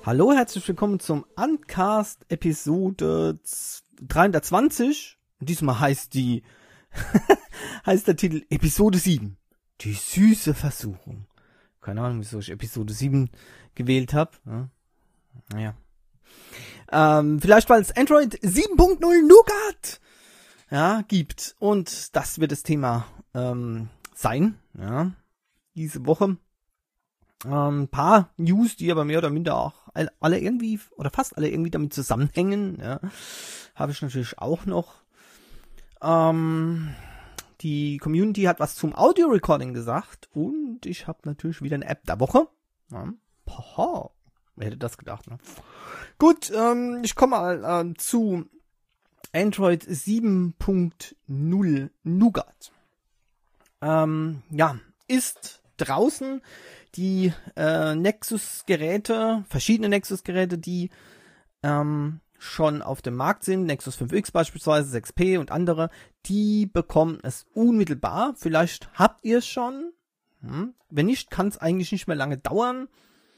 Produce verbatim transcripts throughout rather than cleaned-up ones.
Hallo, herzlich willkommen zum Uncast Episode dreihundertzwanzig. Diesmal heißt die heißt der Titel Episode sieben. Die süße Versuchung. Keine Ahnung, wieso ich Episode sieben gewählt habe. Ja. Naja. Ähm, vielleicht weil es Android sieben Punkt null Nougat ja, gibt. Und das wird das Thema ähm, sein. Ja, diese Woche. Ein ähm, paar News, die aber mehr oder minder auch alle irgendwie, oder fast alle irgendwie damit zusammenhängen, ja, habe ich natürlich auch noch. Ähm, die Community hat was zum Audio-Recording gesagt und ich habe natürlich wieder eine App der Woche. Ja. Poha, wer hätte das gedacht, ne? Gut, ähm, ich komme mal äh, zu Android sieben Punkt null Nougat. Ähm, ja, ist draußen. Die äh, Nexus-Geräte, verschiedene Nexus-Geräte, die ähm, schon auf dem Markt sind, Nexus fünf X beispielsweise, sechs P und andere, die bekommen es unmittelbar. Vielleicht habt ihr es schon. Hm. Wenn nicht, kann es eigentlich nicht mehr lange dauern.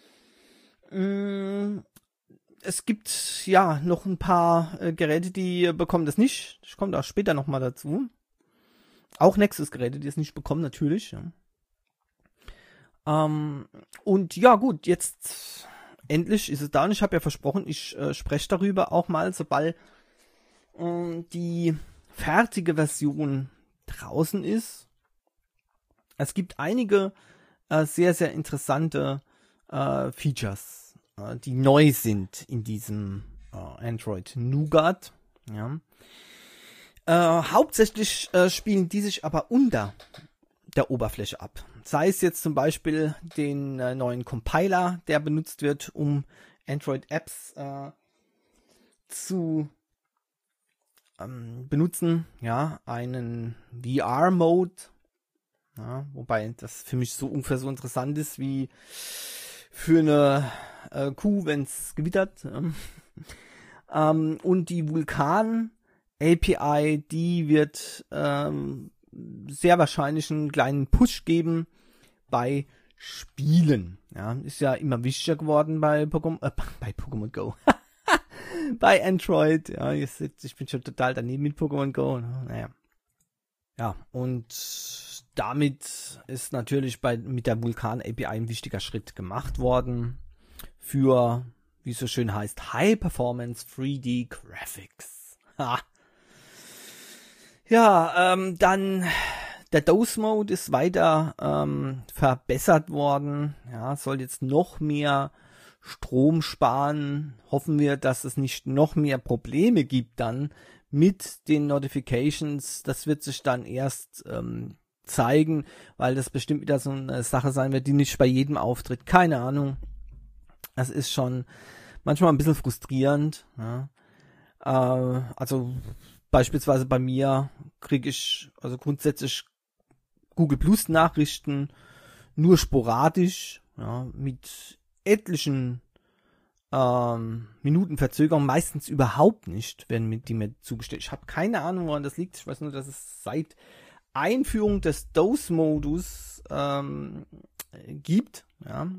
Hm. Es gibt ja noch ein paar äh, Geräte, die bekommen das nicht. Ich komme da später nochmal dazu. Auch Nexus-Geräte, die es nicht bekommen, natürlich. Ja. Ähm, und ja gut, jetzt endlich ist es da und ich habe ja versprochen, ich äh, spreche darüber auch mal, sobald äh, die fertige Version draußen ist. Es gibt einige äh, sehr, sehr interessante äh, Features, äh, die neu sind in diesem äh, Android Nougat. Ja. Äh, hauptsächlich äh, spielen die sich aber unter der Oberfläche ab. Sei es jetzt zum Beispiel den äh, neuen Compiler, der benutzt wird, um Android-Apps äh, zu ähm, benutzen. Ja, einen V R-Mode. Ja, wobei das für mich so ungefähr so interessant ist wie für eine äh, Kuh, wenn es gewittert. ähm, und die Vulkan-A P I, die wird ähm, sehr wahrscheinlich einen kleinen Push geben bei Spielen. Ja, ist ja immer wichtiger geworden bei Pokémon, äh, bei Pokémon Go. Bei Android. Ja, ihr seht, ich bin schon total daneben mit Pokémon Go. Naja. Ja, und damit ist natürlich bei, mit der Vulkan A P I ein wichtiger Schritt gemacht worden für, wie es so schön heißt, High Performance drei D Graphics. Ha. Ja, ähm, dann der Dose-Mode ist weiter ähm, verbessert worden. Ja, soll jetzt noch mehr Strom sparen. Hoffen wir, dass es nicht noch mehr Probleme gibt dann mit den Notifications. Das wird sich dann erst ähm, zeigen, weil das bestimmt wieder so eine Sache sein wird, die nicht bei jedem auftritt. Keine Ahnung. Das ist schon manchmal ein bisschen frustrierend. Ja. Äh, also beispielsweise bei mir kriege ich also grundsätzlich Google Plus Nachrichten nur sporadisch, ja, mit etlichen ähm, Minuten Verzögerung, meistens überhaupt nicht, werden mir die mir zugestellt. Ich habe keine Ahnung, woran das liegt. Ich weiß nur, dass es seit Einführung des Dose-Modus ähm, gibt. Ja.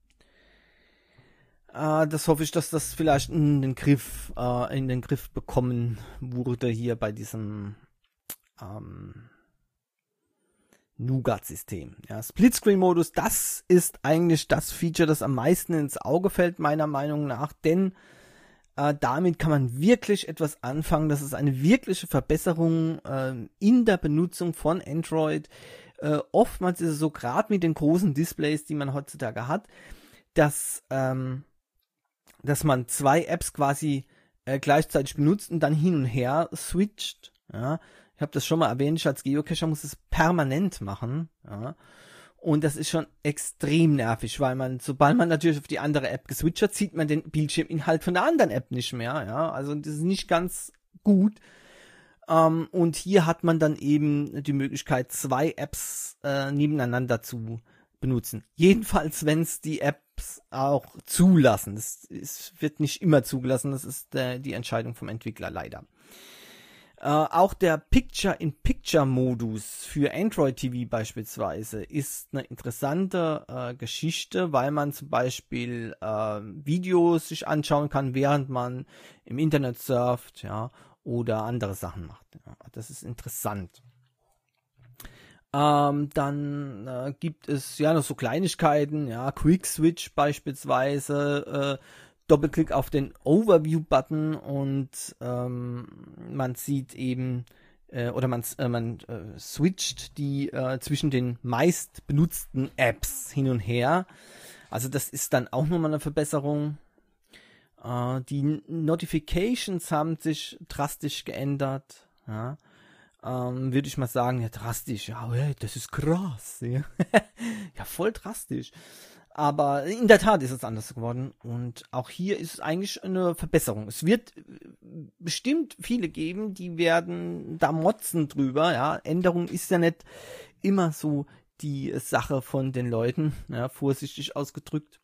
Uh, das hoffe ich, dass das vielleicht in den Griff, uh, in den Griff bekommen wurde hier bei diesem ähm, Nougat-System. Ja, Splitscreen-Modus, das ist eigentlich das Feature, das am meisten ins Auge fällt, meiner Meinung nach, denn uh, damit kann man wirklich etwas anfangen. Das ist eine wirkliche Verbesserung uh, in der Benutzung von Android. Uh, oftmals ist es so, gerade mit den großen Displays, die man heutzutage hat, dass ähm, dass man zwei Apps quasi äh, gleichzeitig benutzt und dann hin und her switcht. Ja. Ich habe das schon mal erwähnt, ich als Geocacher muss es permanent machen. Ja. Und das ist schon extrem nervig, weil man, sobald man natürlich auf die andere App geswitcht hat, sieht man den Bildschirminhalt von der anderen App nicht mehr. Ja. Also das ist nicht ganz gut. Ähm, und hier hat man dann eben die Möglichkeit, zwei Apps äh, nebeneinander zu benutzen. Jedenfalls, wenn es die Apps auch zulassen. Das ist, wird nicht immer zugelassen, das ist äh, die Entscheidung vom Entwickler leider. Äh, auch der Picture-in-Picture-Modus für Android T V beispielsweise ist eine interessante äh, Geschichte, weil man zum Beispiel äh, Videos sich anschauen kann, während man im Internet surft, ja, oder andere Sachen macht. Ja, das ist interessant. Ähm, dann äh, gibt es ja noch so Kleinigkeiten, ja, Quick Switch beispielsweise, äh, Doppelklick auf den Overview-Button und ähm, man sieht eben, äh, oder man, äh, man äh, switcht die äh, zwischen den meist benutzten Apps hin und her. Also das ist dann auch nochmal eine Verbesserung. Äh, die Notifications haben sich drastisch geändert. Ja. Ähm, würde ich mal sagen, ja, drastisch. Ja, hey, das ist krass. Ja. Ja, voll drastisch. Aber in der Tat ist es anders geworden und auch hier ist es eigentlich eine Verbesserung. Es wird bestimmt viele geben, die werden da motzen drüber. Ja, Änderung ist ja nicht immer so die Sache von den Leuten, ja, vorsichtig ausgedrückt.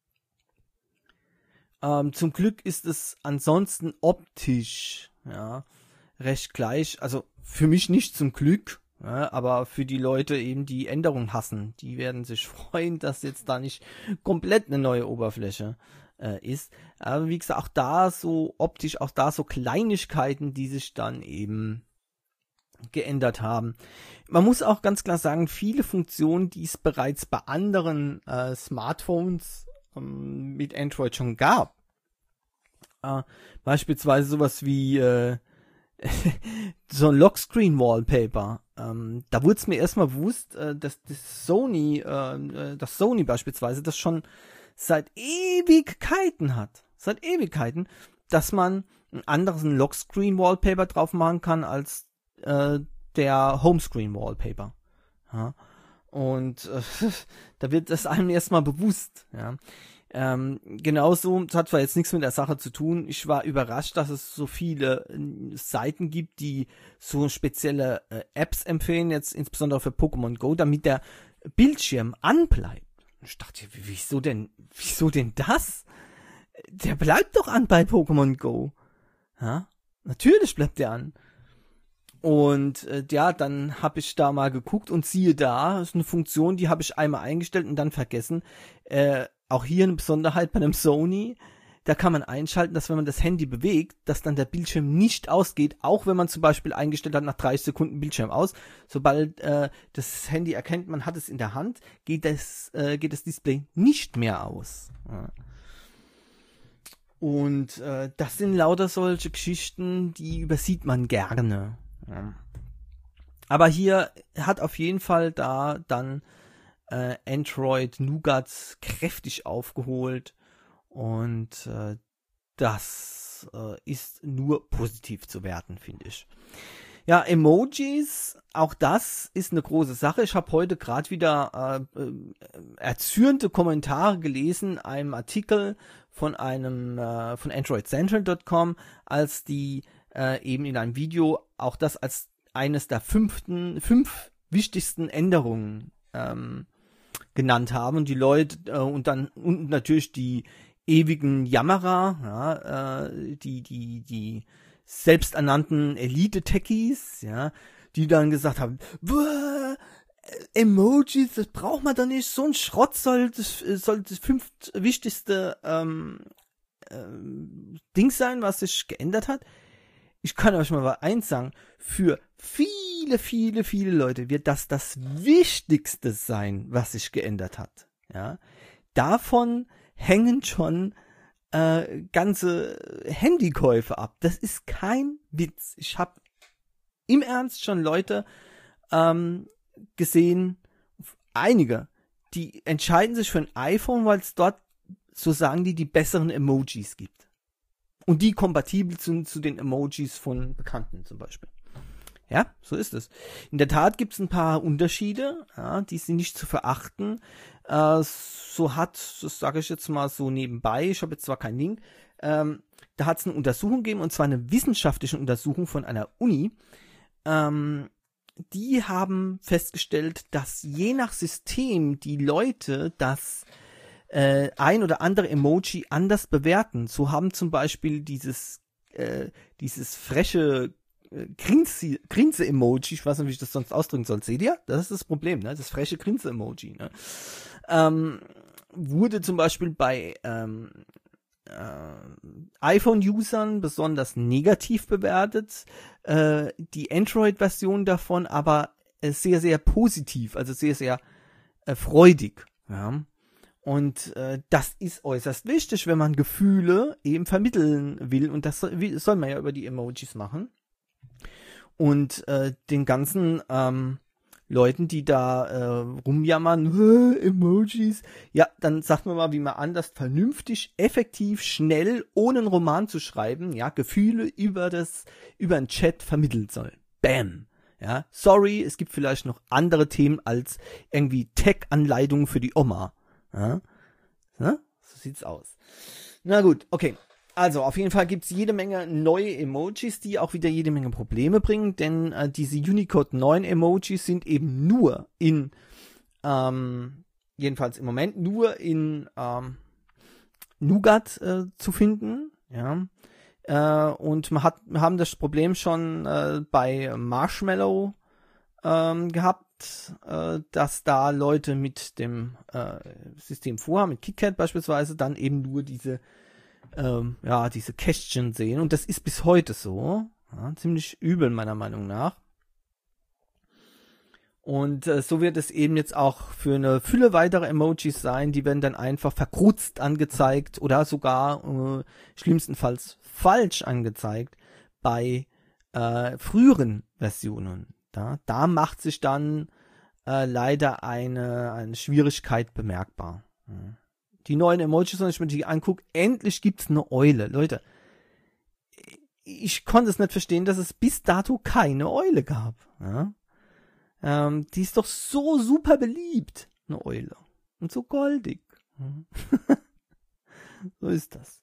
Ähm, zum Glück ist es ansonsten optisch, ja, recht gleich. Also für mich nicht zum Glück. Ja, aber für die Leute eben, die Änderungen hassen, die werden sich freuen, dass jetzt da nicht komplett eine neue Oberfläche äh, ist. Aber wie gesagt, auch da so optisch, auch da so Kleinigkeiten, die sich dann eben geändert haben. Man muss auch ganz klar sagen, viele Funktionen, die es bereits bei anderen äh, Smartphones ähm, mit Android schon gab, äh, beispielsweise sowas wie äh, so ein Lockscreen-Wallpaper. Ähm, da wurde es mir erstmal bewusst, äh, dass das Sony, äh, das Sony beispielsweise, das schon seit Ewigkeiten hat. Seit Ewigkeiten, dass man ein anderes Lockscreen-Wallpaper drauf machen kann als äh, der Homescreen-Wallpaper. Ja. Und äh, da wird das einem erstmal bewusst. Ja. Ähm, genauso, das hat zwar jetzt nichts mit der Sache zu tun, ich war überrascht, dass es so viele äh, Seiten gibt, die so spezielle äh, Apps empfehlen, jetzt insbesondere für Pokémon Go, damit der Bildschirm anbleibt. Ich dachte, wieso denn, wieso denn das? Der bleibt doch an bei Pokémon Go. Ja? Natürlich bleibt der an. Und äh, ja, dann habe ich da mal geguckt und siehe da, das ist eine Funktion, die habe ich einmal eingestellt und dann vergessen. Äh, auch hier eine Besonderheit bei einem Sony, da kann man einschalten, dass wenn man das Handy bewegt, dass dann der Bildschirm nicht ausgeht, auch wenn man zum Beispiel eingestellt hat, nach dreißig Sekunden Bildschirm aus. Sobald äh, das Handy erkennt, man hat es in der Hand, geht das, äh, geht das Display nicht mehr aus. Ja. Und äh, das sind lauter solche Geschichten, die übersieht man gerne. Ja. Aber hier hat auf jeden Fall da dann äh, Android Nougat kräftig aufgeholt und äh, das äh, ist nur positiv zu werten, finde ich. Ja, Emojis, auch das ist eine große Sache. Ich habe heute gerade wieder äh, äh, erzürnte Kommentare gelesen, einem Artikel von einem äh, von Android Central Punkt com, als die äh, eben in einem Video auch das als eines der fünften, fünf wichtigsten Änderungen ähm, genannt haben und die Leute äh, und dann und natürlich die ewigen Jammerer, ja, äh, die die die selbsternannten Elite-Techies, ja, die dann gesagt haben, Emojis, das braucht man doch nicht, so ein Schrott soll das, soll das fünft wichtigste ähm, ähm, Ding sein, was sich geändert hat. Ich kann euch mal eins sagen, für viele, viele, viele Leute wird das das Wichtigste sein, was sich geändert hat. Ja, davon hängen schon äh, ganze Handykäufe ab. Das ist kein Witz. Ich habe im Ernst schon Leute ähm, gesehen, einige, die entscheiden sich für ein iPhone, weil es dort, so sagen die, die besseren Emojis gibt. Und die kompatibel sind zu den Emojis von Bekannten zum Beispiel. Ja, so ist es. In der Tat gibt es ein paar Unterschiede, ja, die sind nicht zu verachten. Äh, so hat, das sage ich jetzt mal so nebenbei, ich habe jetzt zwar keinen Link, ähm, da hat es eine Untersuchung gegeben, und zwar eine wissenschaftliche Untersuchung von einer Uni. Ähm, die haben festgestellt, dass je nach System die Leute das äh, ein oder andere Emoji anders bewerten. So haben zum Beispiel dieses, äh, dieses freche Grinse, Grinse-Emoji, ich weiß nicht, wie ich das sonst ausdrücken soll, seht ihr? Das ist das Problem, ne? Das freche Grinse-Emoji, ne? Ähm, wurde zum Beispiel bei ähm, äh, iPhone-Usern besonders negativ bewertet, äh, die Android-Version davon aber äh, sehr, sehr positiv, also sehr, sehr äh, freudig, ja. Und äh, das ist äußerst wichtig, wenn man Gefühle eben vermitteln will. Und das soll, wie, soll man ja über die Emojis machen. Und äh, den ganzen ähm, Leuten, die da äh, rumjammern, Emojis, ja, dann sagt man mal, wie man anders vernünftig, effektiv, schnell, ohne einen Roman zu schreiben, ja, Gefühle über das, über einen Chat vermitteln soll. Bam! Ja, sorry, es gibt vielleicht noch andere Themen als irgendwie Tech-Anleitungen für die Oma. Ja, ja, so sieht's aus. Na gut, okay. Also auf jeden Fall gibt's jede Menge neue Emojis, die auch wieder jede Menge Probleme bringen, denn äh, diese Unicode neun Emojis sind eben nur in, ähm, jedenfalls im Moment nur in ähm, Nougat äh, zu finden. Ja, äh, und man hat, wir haben das Problem schon äh, bei Marshmallow ähm, gehabt, dass da Leute mit dem äh, System vorhaben, mit KitKat beispielsweise, dann eben nur diese ähm, ja, diese Kästchen sehen. Und das ist bis heute so. Ja, ziemlich übel, meiner Meinung nach. Und äh, so wird es eben jetzt auch für eine Fülle weiterer Emojis sein. Die werden dann einfach verkrutzt angezeigt oder sogar äh, schlimmstenfalls falsch angezeigt bei äh, früheren Versionen. Da, da macht sich dann äh, leider eine, eine Schwierigkeit bemerkbar. Ja. Die neuen Emojis, wenn ich mir die angucke, endlich gibt's eine Eule. Leute, ich konnte es nicht verstehen, dass es bis dato keine Eule gab. Ja. Ähm, die ist doch so super beliebt, eine Eule. Und so goldig. Ja. So ist das.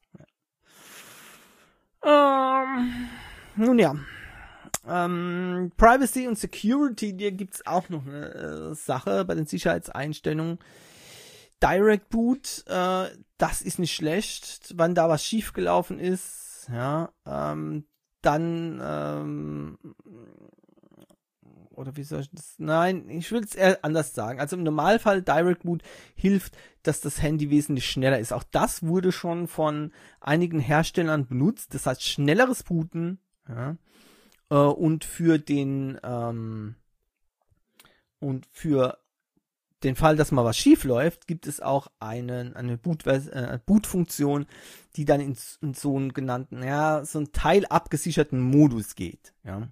Ja. Ähm, nun ja. Ähm, Privacy und Security, hier gibt's auch noch eine äh, Sache bei den Sicherheitseinstellungen. Direct Boot, äh, das ist nicht schlecht, wenn da was schiefgelaufen ist, ja, ähm, dann, ähm, oder wie soll ich das, nein, ich will es eher anders sagen. Also im Normalfall Direct Boot hilft, dass das Handy wesentlich schneller ist. Auch das wurde schon von einigen Herstellern benutzt, das heißt schnelleres Booten, ja. Und für den ähm, und für den Fall, dass mal was schief läuft, gibt es auch einen, eine Boot, äh, Boot-Funktion, die dann in, in so einen genannten, ja, so einen teilabgesicherten Modus geht. Ja.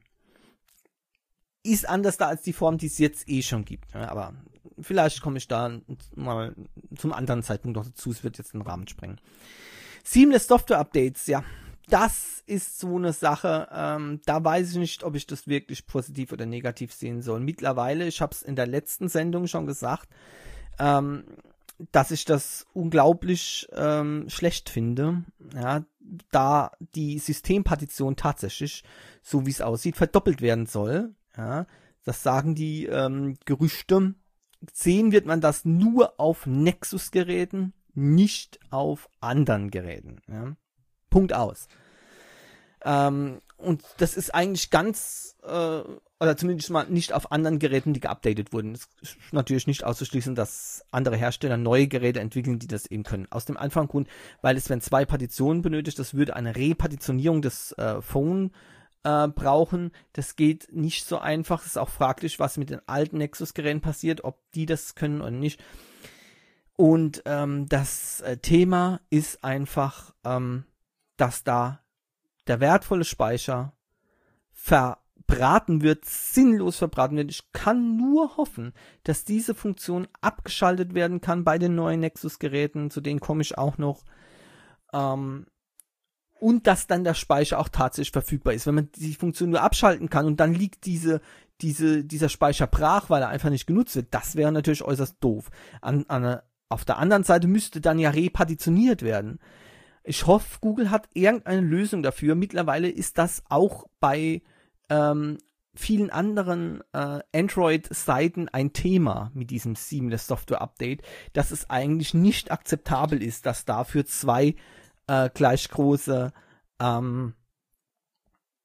Ist anders da als die Form, die es jetzt eh schon gibt. Ja, aber vielleicht komme ich da mal zum anderen Zeitpunkt noch dazu. Es wird jetzt den Rahmen sprengen. Seamless Software Updates, ja. Das ist so eine Sache, ähm, da weiß ich nicht, ob ich das wirklich positiv oder negativ sehen soll. Mittlerweile, ich habe es in der letzten Sendung schon gesagt, ähm, dass ich das unglaublich ähm, schlecht finde, ja, da die Systempartition tatsächlich, so wie es aussieht, verdoppelt werden soll. Ja, das sagen die ähm, Gerüchte. Sehen wird man das nur auf Nexus-Geräten, nicht auf anderen Geräten. Ja. Punkt aus. Ähm, und das ist eigentlich ganz, äh, oder zumindest mal nicht auf anderen Geräten, die geupdatet wurden. Es ist natürlich nicht auszuschließen, dass andere Hersteller neue Geräte entwickeln, die das eben können. Aus dem einfachen Grund, weil es werden zwei Partitionen benötigt, das würde eine Repartitionierung des äh, Phone äh, brauchen. Das geht nicht so einfach. Es ist auch fraglich, was mit den alten Nexus-Geräten passiert, ob die das können oder nicht. Und ähm, das äh, Thema ist einfach, ähm, dass da der wertvolle Speicher verbraten wird, sinnlos verbraten wird. Ich kann nur hoffen, dass diese Funktion abgeschaltet werden kann bei den neuen Nexus-Geräten, zu denen komme ich auch noch. Ähm, und dass dann der Speicher auch tatsächlich verfügbar ist. Wenn man die Funktion nur abschalten kann und dann liegt diese, diese, dieser Speicher brach, weil er einfach nicht genutzt wird, das wäre natürlich äußerst doof. An, an, auf der anderen Seite müsste dann ja repartitioniert werden. Ich hoffe, Google hat irgendeine Lösung dafür. Mittlerweile ist das auch bei ähm, vielen anderen äh, Android-Seiten ein Thema mit diesem Seamless Software Update, dass es eigentlich nicht akzeptabel ist, dass dafür zwei äh, gleich große ähm,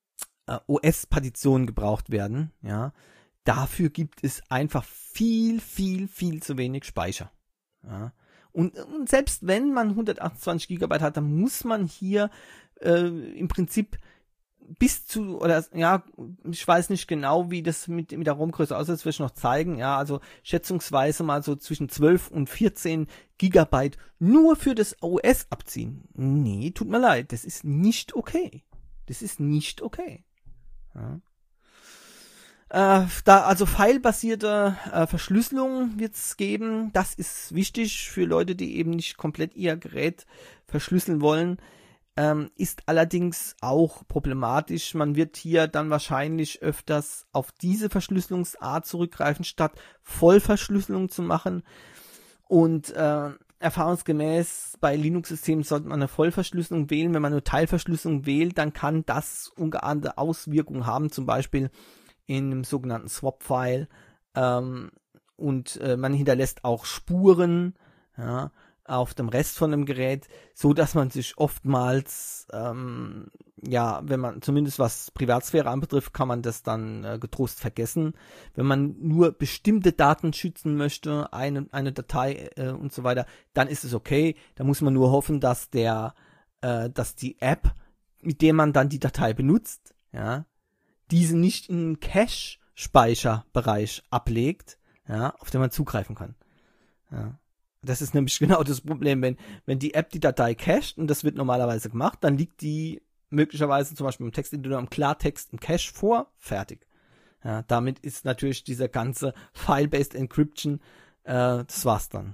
äh, O S-Partitionen gebraucht werden, ja, dafür gibt es einfach viel, viel, viel zu wenig Speicher. Ja. Und, und selbst wenn man hundertachtundzwanzig Gigabyte hat, dann muss man hier äh, im Prinzip bis zu, oder ja, ich weiß nicht genau, wie das mit, mit der ROM-Größe aussieht, das will ich noch zeigen, ja, also schätzungsweise mal so zwischen zwölf und vierzehn Gigabyte nur für das O S abziehen. Nee, tut mir leid, das ist nicht okay. Das ist nicht okay. Ja. Äh, da also filebasierte äh, Verschlüsselung wird es geben. Das ist wichtig für Leute, die eben nicht komplett ihr Gerät verschlüsseln wollen. Ähm, ist allerdings auch problematisch. Man wird hier dann wahrscheinlich öfters auf diese Verschlüsselungsart zurückgreifen, statt Vollverschlüsselung zu machen. Und äh, erfahrungsgemäß bei Linux-Systemen sollte man eine Vollverschlüsselung wählen. Wenn man nur Teilverschlüsselung wählt, dann kann das ungeahnte Auswirkungen haben, zum Beispiel in einem sogenannten Swap-File. Ähm, und äh, man hinterlässt auch Spuren, ja, auf dem Rest von dem Gerät, so dass man sich oftmals, ähm, ja, wenn man, zumindest was Privatsphäre anbetrifft, kann man das dann äh, getrost vergessen. Wenn man nur bestimmte Daten schützen möchte, eine, eine Datei äh, und so weiter, dann ist es okay. Da muss man nur hoffen, dass der, äh, dass die App, mit der man dann die Datei benutzt, ja, diese nicht in den Cache-Speicherbereich ablegt, ja, auf den man zugreifen kann. Ja. Das ist nämlich genau das Problem, wenn, wenn die App die Datei cached, und das wird normalerweise gemacht, dann liegt die möglicherweise zum Beispiel im Texteditor im Klartext im Cache vor, fertig. Ja, damit ist natürlich diese ganze File-Based Encryption, äh, das war's dann.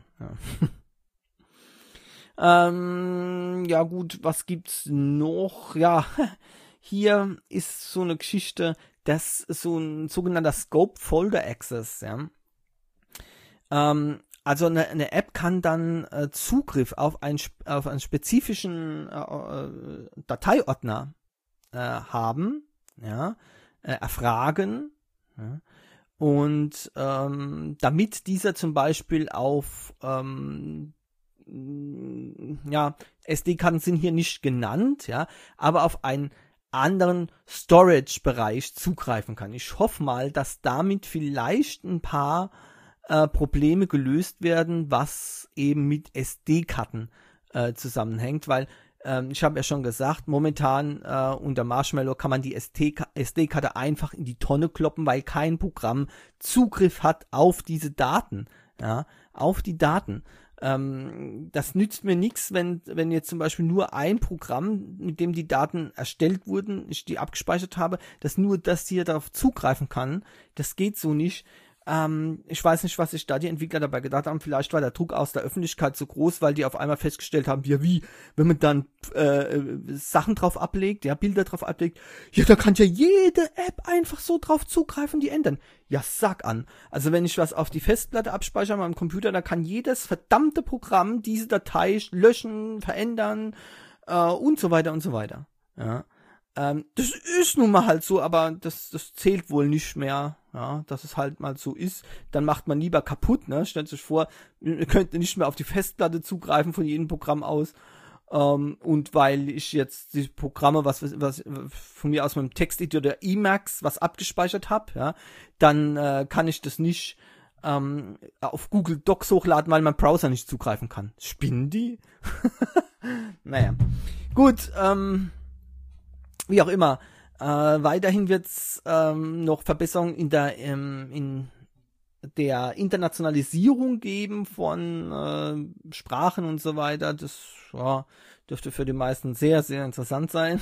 Ja. ähm, ja gut, was gibt's noch? Ja, hier ist so eine Geschichte, das ist so ein sogenannter Scope Folder Access, ja. Ähm, Also eine, eine App kann dann äh, Zugriff auf, ein, auf einen spezifischen äh, äh, Dateiordner äh, haben, ja, äh, erfragen, ja, und ähm, damit dieser zum Beispiel auf, ähm, ja, S D-Karten sind hier nicht genannt, ja, aber auf einen anderen Storage-Bereich zugreifen kann. Ich hoffe mal, dass damit vielleicht ein paar Äh, Probleme gelöst werden, was eben mit S D-Karten äh, zusammenhängt, weil ähm, ich habe ja schon gesagt, momentan äh, unter Marshmallow kann man die S D-Karte einfach in die Tonne kloppen, weil kein Programm Zugriff hat auf diese Daten, ja, auf die Daten. Ähm, das nützt mir nichts, wenn wenn jetzt zum Beispiel nur ein Programm, mit dem die Daten erstellt wurden, ich die abgespeichert habe, dass nur das hier darauf zugreifen kann. Das geht so nicht. Ähm, ich weiß nicht, was sich da die Entwickler dabei gedacht haben. Vielleicht war der Druck aus der Öffentlichkeit so groß, weil die auf einmal festgestellt haben, ja wie, wenn man dann äh, Sachen drauf ablegt, ja, Bilder drauf ablegt, ja, da kann ja jede App einfach so drauf zugreifen, die ändern. Ja, sag an. Also wenn ich was auf die Festplatte abspeichere an meinem Computer, da kann jedes verdammte Programm diese Datei löschen, verändern äh, und so weiter und so weiter. Ja. Ähm, das ist nun mal halt so, aber das, das zählt wohl nicht mehr, ja, dass es halt mal so ist. Dann macht man lieber kaputt, ne? Stellt sich vor, ihr könnt nicht mehr auf die Festplatte zugreifen von jedem Programm aus. Ähm, und weil ich jetzt die Programme, was, was von mir aus meinem Texteditor der Emacs was abgespeichert habe, ja, dann äh, kann ich das nicht ähm, auf Google Docs hochladen, weil mein Browser nicht zugreifen kann. Spinnen die? Naja. Gut, ähm, wie auch immer, äh, weiterhin wird es ähm, noch Verbesserungen in der ähm, in der Internationalisierung geben von äh, Sprachen und so weiter. Das ja, dürfte für die meisten sehr, sehr interessant sein.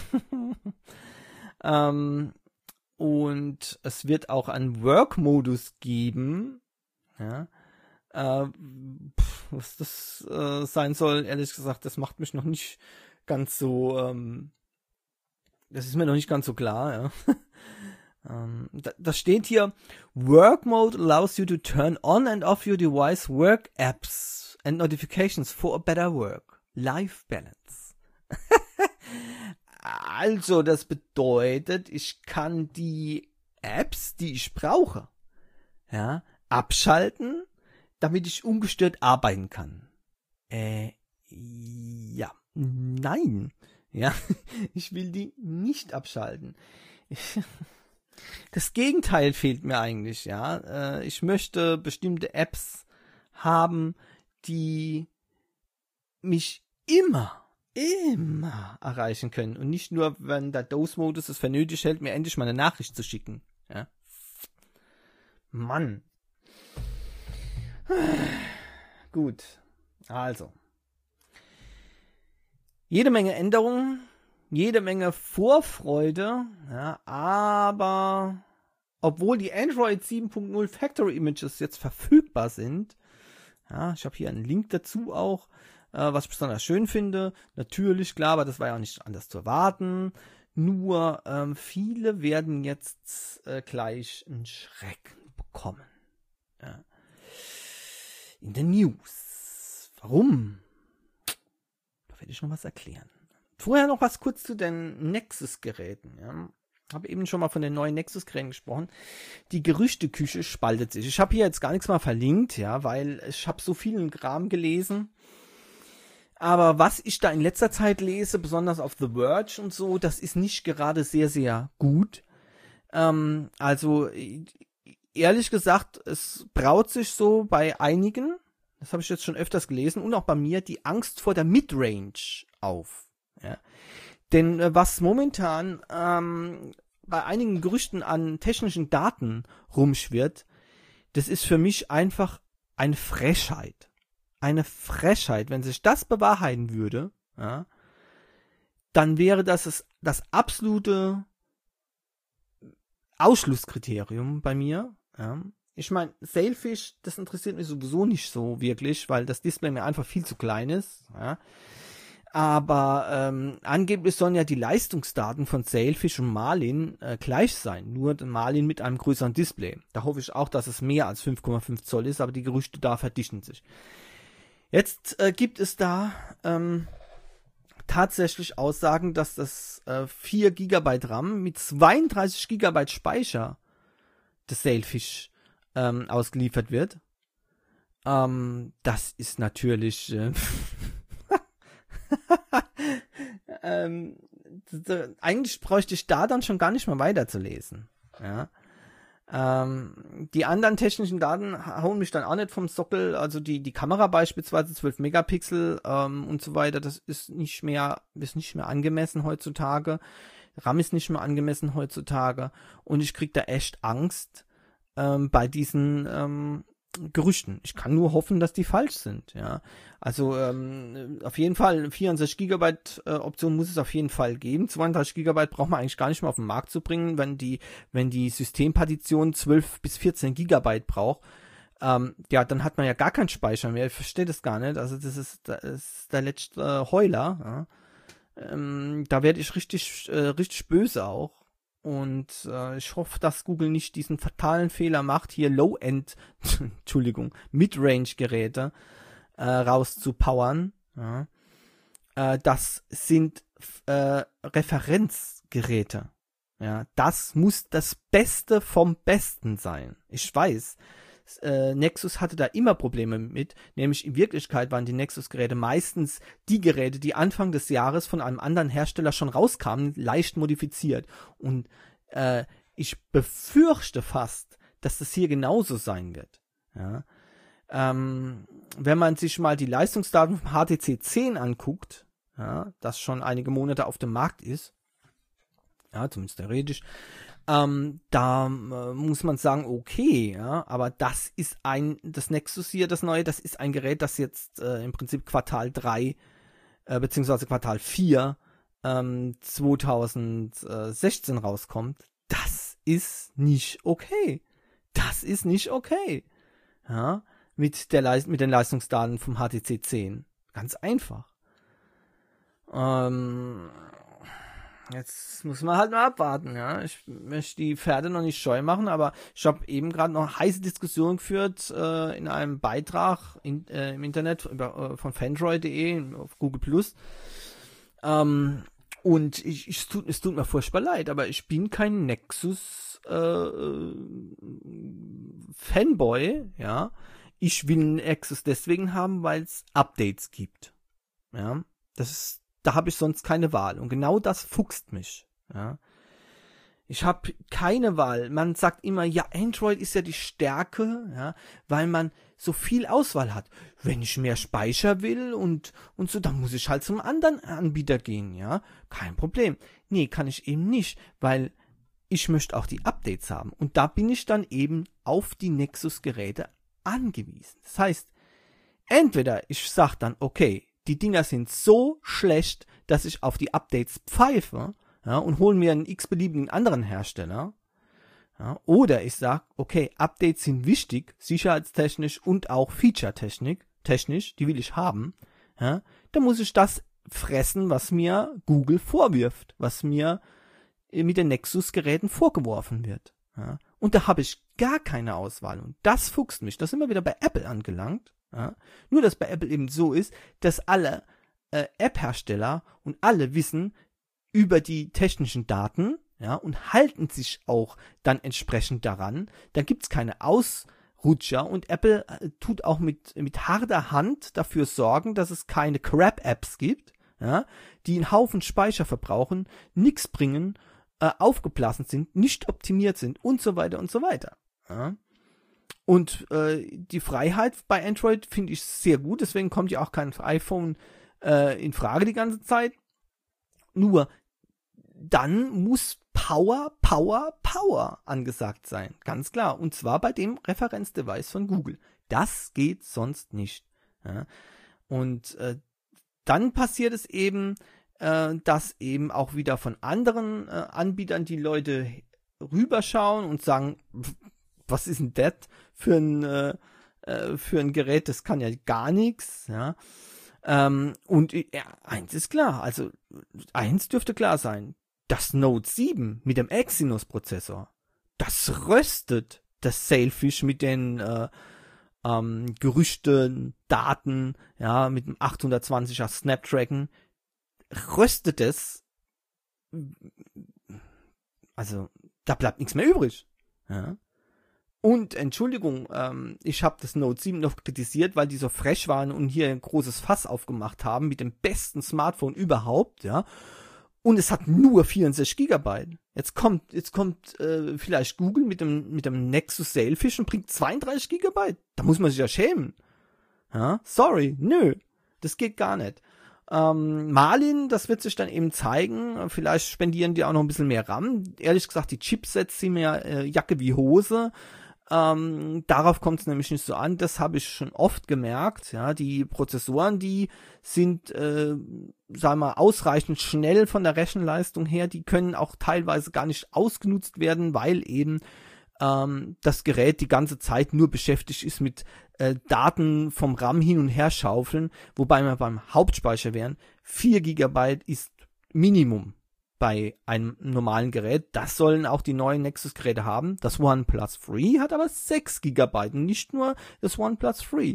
ähm, und es wird auch einen Work-Modus geben. Ja. Äh, pff, was das äh, sein soll, ehrlich gesagt, das macht mich noch nicht ganz so... Ähm, Das ist mir noch nicht ganz so klar, ja. ähm, da, das steht hier, Work Mode allows you to turn on and off your device work apps and notifications for a better work. Life balance. Also, das bedeutet, ich kann die Apps, die ich brauche, ja, abschalten, damit ich ungestört arbeiten kann. Äh, ja, nein. Ja, ich will die nicht abschalten. Das Gegenteil fehlt mir eigentlich, ja. Äh, ich möchte bestimmte Apps haben, die mich immer, immer erreichen können. Und nicht nur, wenn der D O S-Modus es für nötig hält, mir endlich mal eine Nachricht zu schicken. Ja. Mann. Gut. Also. Jede Menge Änderungen, jede Menge Vorfreude, ja, aber obwohl die Android sieben Punkt null Factory Images jetzt verfügbar sind, ja, ich habe hier einen Link dazu auch, äh, was ich besonders schön finde, natürlich, klar, aber das war ja auch nicht anders zu erwarten, nur ähm, viele werden jetzt äh, gleich einen Schrecken bekommen. Ja. In den News. Warum? Werde ich noch was erklären. Vorher noch was kurz zu den Nexus-Geräten. Ja. Habe eben schon mal von den neuen Nexus-Geräten gesprochen. Die Gerüchteküche spaltet sich. Ich habe hier jetzt gar nichts mal verlinkt, ja, weil ich habe so vielen Kram gelesen. Aber was ich da in letzter Zeit lese, besonders auf The Verge und so, das ist nicht gerade sehr, sehr gut. Ähm, also ehrlich gesagt, es braut sich so bei einigen, das habe ich jetzt schon öfters gelesen, und auch bei mir, die Angst vor der Midrange auf. Ja. Denn äh, was momentan ähm, bei einigen Gerüchten an technischen Daten rumschwirrt, das ist für mich einfach eine Frechheit. Eine Frechheit. Wenn sich das bewahrheiten würde, ja, dann wäre das das, das absolute Ausschlusskriterium bei mir. Ja. Ich meine, Sailfish, das interessiert mich sowieso nicht so wirklich, weil das Display mir einfach viel zu klein ist. Ja. Aber ähm, angeblich sollen ja die Leistungsdaten von Sailfish und Marlin äh, gleich sein, nur Marlin mit einem größeren Display. Da hoffe ich auch, dass es mehr als fünf Komma fünf Zoll ist, aber die Gerüchte da verdichten sich. Jetzt äh, gibt es da ähm, tatsächlich Aussagen, dass das äh, vier Gigabyte RAM mit zweiunddreißig Gigabyte Speicher des Sailfish ähm, ausgeliefert wird. Ähm, das ist natürlich äh, ähm, d- eigentlich bräuchte ich da dann schon gar nicht mehr weiterzulesen. Ja. Ähm, die anderen technischen Daten hauen mich dann auch nicht vom Sockel, also die, die Kamera beispielsweise zwölf Megapixel ähm, und so weiter, das ist nicht mehr, ist nicht mehr angemessen heutzutage. RAM ist nicht mehr angemessen heutzutage und ich krieg da echt Angst ähm, bei diesen ähm, Gerüchten. Ich kann nur hoffen, dass die falsch sind, ja. Also ähm, auf jeden Fall vierundsechzig Gigabyte äh, Option muss es auf jeden Fall geben. zweiunddreißig Gigabyte braucht man eigentlich gar nicht mehr auf den Markt zu bringen, wenn die wenn die Systempartition zwölf bis vierzehn Gigabyte braucht. Ähm, ja, dann hat man ja gar keinen Speicher mehr. Ich verstehe das gar nicht. Also das ist, das ist der letzte äh, Heuler. Ja. Ähm, da werde ich richtig äh, richtig böse auch. Und äh, ich hoffe, dass Google nicht diesen fatalen Fehler macht, hier Low-End, Entschuldigung, Mid-Range-Geräte äh, rauszupowern. Ja. Äh, das sind äh, Referenzgeräte. Ja, das muss das Beste vom Besten sein. Ich weiß, äh, Nexus hatte da immer Probleme mit, nämlich in Wirklichkeit waren die Nexus-Geräte meistens die Geräte, die Anfang des Jahres von einem anderen Hersteller schon rauskamen, leicht modifiziert. Und äh, ich befürchte fast, dass das hier genauso sein wird. Ja. Ähm, wenn man sich mal die Leistungsdaten vom H T C zehn anguckt, ja, das schon einige Monate auf dem Markt ist, ja, zumindest theoretisch, Ähm, da äh, muss man sagen, okay, ja, aber das ist ein, das Nexus hier, das neue, das ist ein Gerät, das jetzt äh, im Prinzip Quartal drei äh, beziehungsweise Quartal vier ähm, zweitausendsechzehn rauskommt. Das ist nicht okay. Das ist nicht okay. Ja, mit der Leist- mit den Leistungsdaten vom H T C zehn. Ganz einfach. Ähm, Jetzt muss man halt mal abwarten, ja. Ich möchte die Pferde noch nicht scheu machen, aber ich habe eben gerade noch eine heiße Diskussion geführt äh, in einem Beitrag in, äh, im Internet über, äh, von Fandroid punkt de auf Google Plus. Ähm, und ich, ich, es, tut, es tut mir furchtbar leid, aber ich bin kein Nexus äh, Fanboy, ja. Ich will Nexus deswegen haben, weil es Updates gibt. Ja. Das ist Da habe ich sonst keine Wahl. Und genau das fuchst mich. Ja. Ich habe keine Wahl. Man sagt immer, ja, Android ist ja die Stärke, ja, weil man so viel Auswahl hat. Wenn ich mehr Speicher will und und so, dann muss ich halt zum anderen Anbieter gehen, ja. Kein Problem. Nee, kann ich eben nicht, weil ich möchte auch die Updates haben. Und da bin ich dann eben auf die Nexus-Geräte angewiesen. Das heißt, entweder ich sage dann, okay, die Dinger sind so schlecht, dass ich auf die Updates pfeife, ja, und hole mir einen x-beliebigen anderen Hersteller. Ja, oder ich sage, okay, Updates sind wichtig, sicherheitstechnisch und auch featuretechnisch, technisch, die will ich haben. Ja, dann muss ich das fressen, was mir Google vorwirft, was mir mit den Nexus-Geräten vorgeworfen wird. Ja, und da habe ich gar keine Auswahl. Und das fuchst mich. Das sind wir wieder bei Apple angelangt. Ja, nur, dass bei Apple eben so ist, dass alle äh, App-Hersteller und alle wissen über die technischen Daten, ja, und halten sich auch dann entsprechend daran. Dann gibt's keine Ausrutscher und Apple äh, tut auch mit mit harter Hand dafür sorgen, dass es keine Crap-Apps gibt, ja, die einen Haufen Speicher verbrauchen, nichts bringen, äh, aufgeblasen sind, nicht optimiert sind und so weiter und so weiter. Ja. Und äh, die Freiheit bei Android finde ich sehr gut, deswegen kommt ja auch kein iPhone äh, in Frage die ganze Zeit. Nur dann muss Power, Power, Power angesagt sein. Ganz klar. Und zwar bei dem Referenzdevice von Google. Das geht sonst nicht. Ja. Und äh, dann passiert es eben, äh, dass eben auch wieder von anderen äh, Anbietern die Leute rüberschauen und sagen, was ist denn das für ein, äh, für ein Gerät? Das kann ja gar nichts. Ja. Ähm, und ja, eins ist klar. Also eins dürfte klar sein. Das Note sieben mit dem Exynos-Prozessor, das röstet das Sailfish mit den äh, ähm, Gerüchten, Daten, ja, mit dem achthundertzwanziger Snapdragon, röstet es, also da bleibt nichts mehr übrig. Ja. Und Entschuldigung, ähm, ich habe das Note sieben noch kritisiert, weil die so frech waren und hier ein großes Fass aufgemacht haben mit dem besten Smartphone überhaupt, ja. Und es hat nur vierundsechzig Gigabyte. Jetzt kommt, jetzt kommt äh, vielleicht Google mit dem mit dem Nexus Sailfish und bringt zweiunddreißig Gigabyte. Da muss man sich ja schämen. Ja, sorry, nö, das geht gar nicht. Ähm, Marlin, das wird sich dann eben zeigen. Vielleicht spendieren die auch noch ein bisschen mehr RAM. Ehrlich gesagt, die Chipsets sind mir äh, Jacke wie Hose. Ähm, darauf kommt es nämlich nicht so an. Das habe ich schon oft gemerkt. Ja, die Prozessoren, die sind, äh, sagen wir mal, ausreichend schnell von der Rechenleistung her. Die können auch teilweise gar nicht ausgenutzt werden, weil eben ähm, das Gerät die ganze Zeit nur beschäftigt ist mit äh, Daten vom RAM hin und her schaufeln. Wobei wir beim Hauptspeicher wären. vier Gigabyte ist Minimum bei einem normalen Gerät. Das sollen auch die neuen Nexus-Geräte haben. Das OnePlus Three hat aber sechs Gigabyte, nicht nur das OnePlus Three.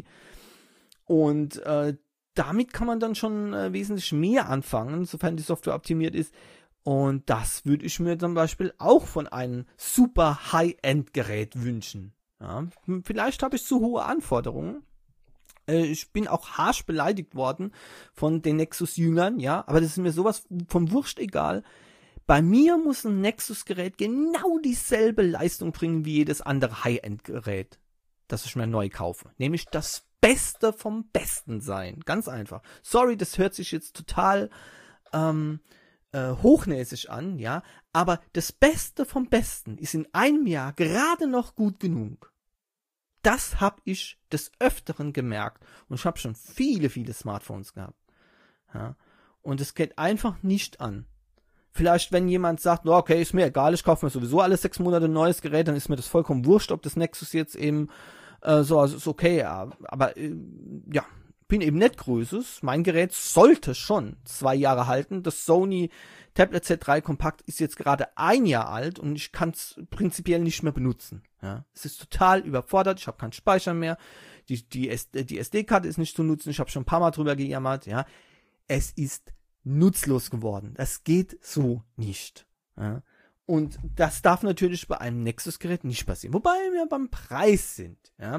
Und äh, damit kann man dann schon äh, wesentlich mehr anfangen, sofern die Software optimiert ist. Und das würde ich mir zum Beispiel auch von einem super High-End-Gerät wünschen. Ja, vielleicht habe ich zu hohe Anforderungen. Ich bin auch harsch beleidigt worden von den Nexus-Jüngern, ja, aber das ist mir sowas von wurscht egal. Bei mir muss ein Nexus-Gerät genau dieselbe Leistung bringen wie jedes andere High-End-Gerät, das ich mir neu kaufe. Nämlich das Beste vom Besten sein. Ganz einfach. Sorry, das hört sich jetzt total ähm, äh, hochnäsig an, ja, aber das Beste vom Besten ist in einem Jahr gerade noch gut genug. Das habe ich des Öfteren gemerkt. Und ich habe schon viele, viele Smartphones gehabt. Ja. Und es geht einfach nicht an. Vielleicht, wenn jemand sagt, no, okay, ist mir egal, ich kaufe mir sowieso alle sechs Monate ein neues Gerät, dann ist mir das vollkommen wurscht, ob das Nexus jetzt eben äh, so, also ist okay. Ja. Aber äh, ja, bin eben nicht Größes. Mein Gerät sollte schon zwei Jahre halten. Das Sony Tablet Z drei Kompakt ist jetzt gerade ein Jahr alt und ich kann es prinzipiell nicht mehr benutzen. Ja, es ist total überfordert, ich habe keinen Speicher mehr, die, die, die S D-Karte ist nicht zu nutzen, ich habe schon ein paar Mal drüber gejammert, ja. Es ist nutzlos geworden. Das geht so nicht. Ja. Und das darf natürlich bei einem Nexus-Gerät nicht passieren. Wobei wir beim Preis sind, ja.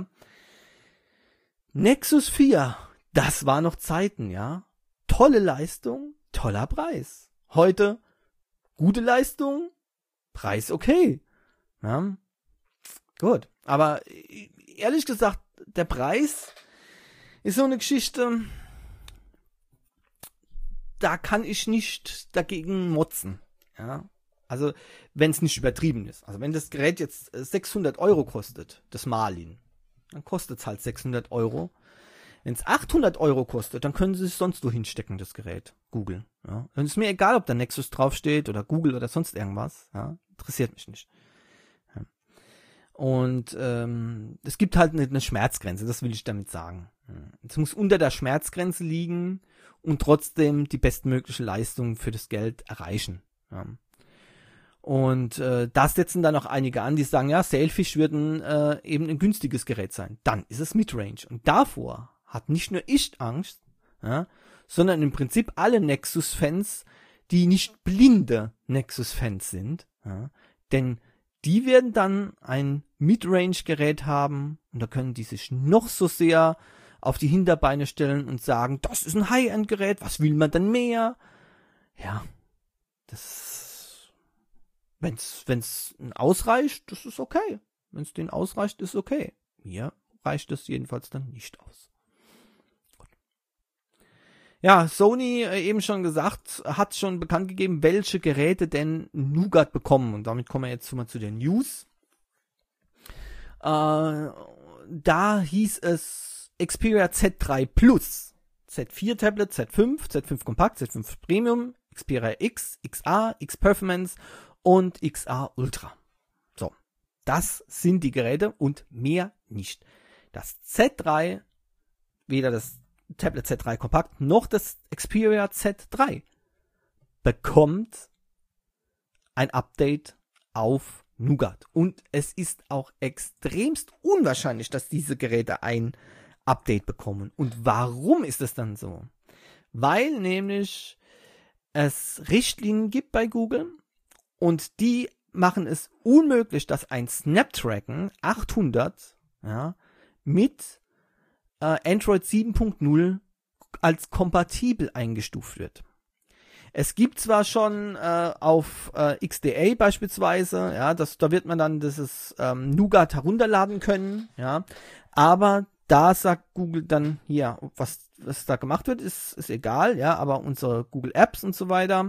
Nexus vier, das war noch Zeiten, ja. Tolle Leistung, toller Preis. Heute gute Leistung, Preis okay. Ja. Gut. Aber ehrlich gesagt, der Preis ist so eine Geschichte, da kann ich nicht dagegen motzen. Ja. Also, wenn es nicht übertrieben ist. Also, wenn das Gerät jetzt sechshundert Euro kostet, das Marlin, dann kostet es halt sechshundert Euro. Wenn es achthundert Euro kostet, dann können Sie es sonst wo hinstecken, das Gerät. Google. Ja. Dann ist mir egal, ob da Nexus draufsteht oder Google oder sonst irgendwas. Ja. Interessiert mich nicht. Ja. Und ähm, es gibt halt eine, eine Schmerzgrenze, das will ich damit sagen. Ja. Es muss unter der Schmerzgrenze liegen und trotzdem die bestmögliche Leistung für das Geld erreichen. Ja. Und äh, da setzen dann auch einige an, die sagen, ja, Sailfish würden äh, eben ein günstiges Gerät sein. Dann ist es Midrange. Und davor hat nicht nur ich Angst, ja, sondern im Prinzip alle Nexus-Fans, die nicht blinde Nexus-Fans sind. Ja, denn die werden dann ein Midrange-Gerät haben und da können die sich noch so sehr auf die Hinterbeine stellen und sagen, das ist ein High-End-Gerät, was will man denn mehr? Ja, das, wenn's, wenn's ausreicht, das ist okay. Wenn's denen ausreicht, ist okay. Mir reicht es jedenfalls dann nicht aus. Gut. Ja, Sony, äh, eben schon gesagt, hat schon bekannt gegeben, welche Geräte denn Nougat bekommen. Und damit kommen wir jetzt mal zu den News. Äh, da hieß es Xperia Z drei Plus, Z vier Tablet, Z fünf, Z fünf Kompakt, Z fünf Premium, Xperia X, X A, X Performance und X A Ultra. So, das sind die Geräte und mehr nicht. Das Z drei, weder das Tablet Z drei Kompakt noch das Xperia Z drei bekommt ein Update auf Nougat. Und es ist auch extremst unwahrscheinlich, dass diese Geräte ein Update bekommen. Und warum ist es dann so? Weil nämlich es Richtlinien gibt bei Google und die machen es unmöglich, dass ein Snapdragon achthundert ja, mit äh, Android sieben Punkt null als kompatibel eingestuft wird. Es gibt zwar schon äh, auf äh, X D A beispielsweise, ja, das, da wird man dann dieses ähm, Nougat herunterladen können, ja, aber da sagt Google dann, hier, was, was da gemacht wird, ist, ist egal, ja, aber unsere Google Apps und so weiter,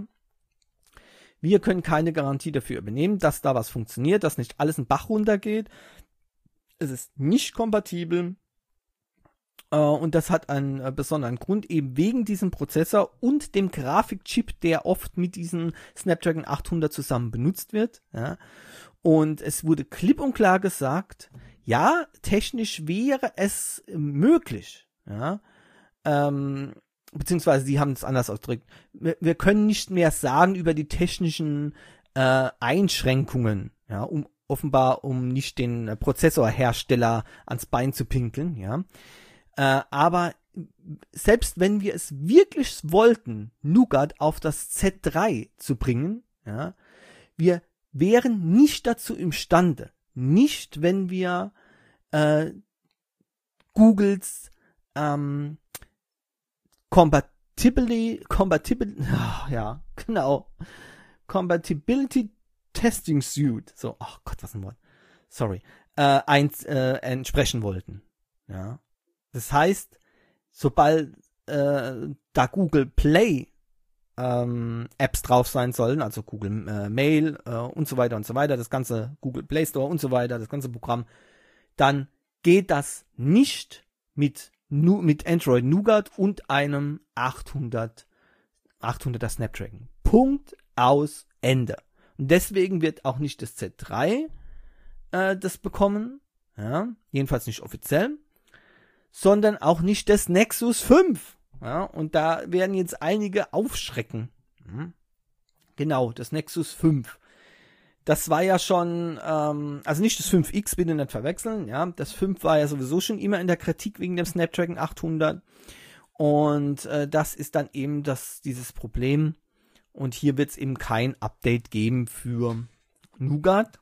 wir können keine Garantie dafür übernehmen, dass da was funktioniert, dass nicht alles einen Bach runtergeht. Es ist nicht kompatibel äh, und das hat einen äh, besonderen Grund, eben wegen diesem Prozessor und dem Grafikchip, der oft mit diesem Snapdragon achthundert zusammen benutzt wird, ja. Und es wurde klipp und klar gesagt, ja, technisch wäre es möglich, ja, ähm, beziehungsweise die haben es anders ausgedrückt. Wir, wir können nicht mehr sagen über die technischen äh, Einschränkungen, ja, um offenbar um nicht den äh, Prozessorhersteller ans Bein zu pinkeln, ja. Äh, aber selbst wenn wir es wirklich wollten, Nougat auf das Z drei zu bringen, ja, wir wären nicht dazu imstande. Nicht, wenn wir äh, Googles ähm, Compatibility, Compatibility, oh, ja, genau, Compatibility Testing Suite, so, ach Gott, was ein Wort, sorry, äh, eins äh, entsprechen wollten, ja. Das heißt, sobald äh, da Google Play Ähm, Apps drauf sein sollen, also Google äh, Mail äh, und so weiter und so weiter, das ganze Google Play Store und so weiter, das ganze Programm, dann geht das nicht mit, nu- mit Android Nougat und einem achthundert, achthunderter Snapdragon. Punkt, aus, Ende. Und deswegen wird auch nicht das Z drei äh, das bekommen, ja, jedenfalls nicht offiziell, sondern auch nicht das Nexus fünf. Ja, und da werden jetzt einige aufschrecken. Hm. Genau, das Nexus fünf. Das war ja schon, ähm, also nicht das fünf X, bitte nicht verwechseln. Ja, das fünf war ja sowieso schon immer in der Kritik wegen dem Snapdragon achthundert. Und äh, das ist dann eben das, dieses Problem. Und hier wird es eben kein Update geben für Nougat.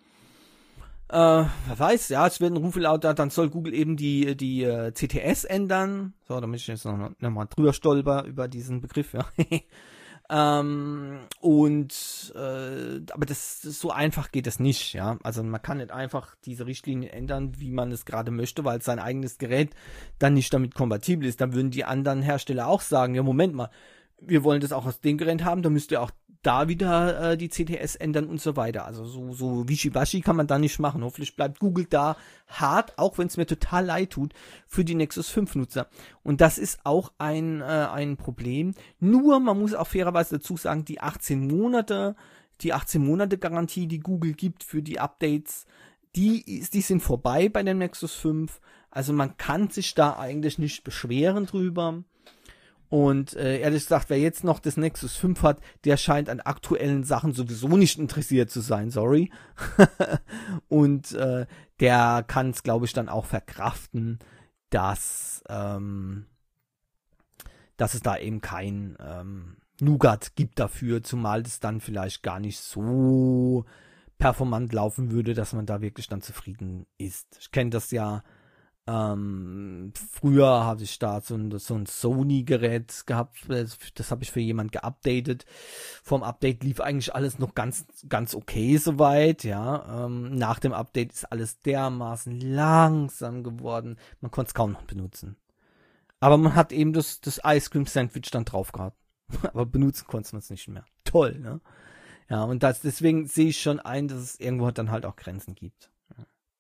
Äh, wer weiß, ja, es wird ein Ruf lauter, dann soll Google eben die, die äh, C T S ändern. So, damit ich jetzt noch, noch mal drüber stolper über diesen Begriff, ja. Ähm, und äh, aber das so einfach geht das nicht, ja. Also man kann nicht einfach diese Richtlinien ändern, wie man es gerade möchte, weil sein eigenes Gerät dann nicht damit kompatibel ist. Dann würden die anderen Hersteller auch sagen, ja Moment mal, wir wollen das auch aus dem Gerät haben, dann müsst ihr auch da wieder äh, die C T S ändern und so weiter. Also so, so wischiwaschi kann man da nicht machen. Hoffentlich bleibt Google da hart, auch wenn es mir total leid tut, für die Nexus fünf Nutzer. Und das ist auch ein, äh, ein Problem. Nur, man muss auch fairerweise dazu sagen, die achtzehn Monate, die achtzehn Monate Garantie, die Google gibt für die Updates, die, die sind vorbei bei dem Nexus fünf. Also man kann sich da eigentlich nicht beschweren drüber. Und äh, ehrlich gesagt, wer jetzt noch das Nexus fünf hat, der scheint an aktuellen Sachen sowieso nicht interessiert zu sein, sorry. Und äh, der kann es, glaube ich, dann auch verkraften, dass, ähm, dass es da eben kein ähm, Nougat gibt dafür, zumal das dann vielleicht gar nicht so performant laufen würde, dass man da wirklich dann zufrieden ist. Ich kenne das ja. Ähm, früher hatte ich da so ein, so ein Sony-Gerät gehabt, das, das habe ich für jemand geupdatet. Vom Update lief eigentlich alles noch ganz, ganz okay soweit, ja. Ähm, nach dem Update ist alles dermaßen langsam geworden, man konnte es kaum noch benutzen. Aber man hat eben das, das Ice Cream Sandwich dann drauf gehabt. Aber benutzen konnte man es nicht mehr. Toll, ne? Ja, und das, deswegen sehe ich schon ein, dass es irgendwo dann halt auch Grenzen gibt. Ja.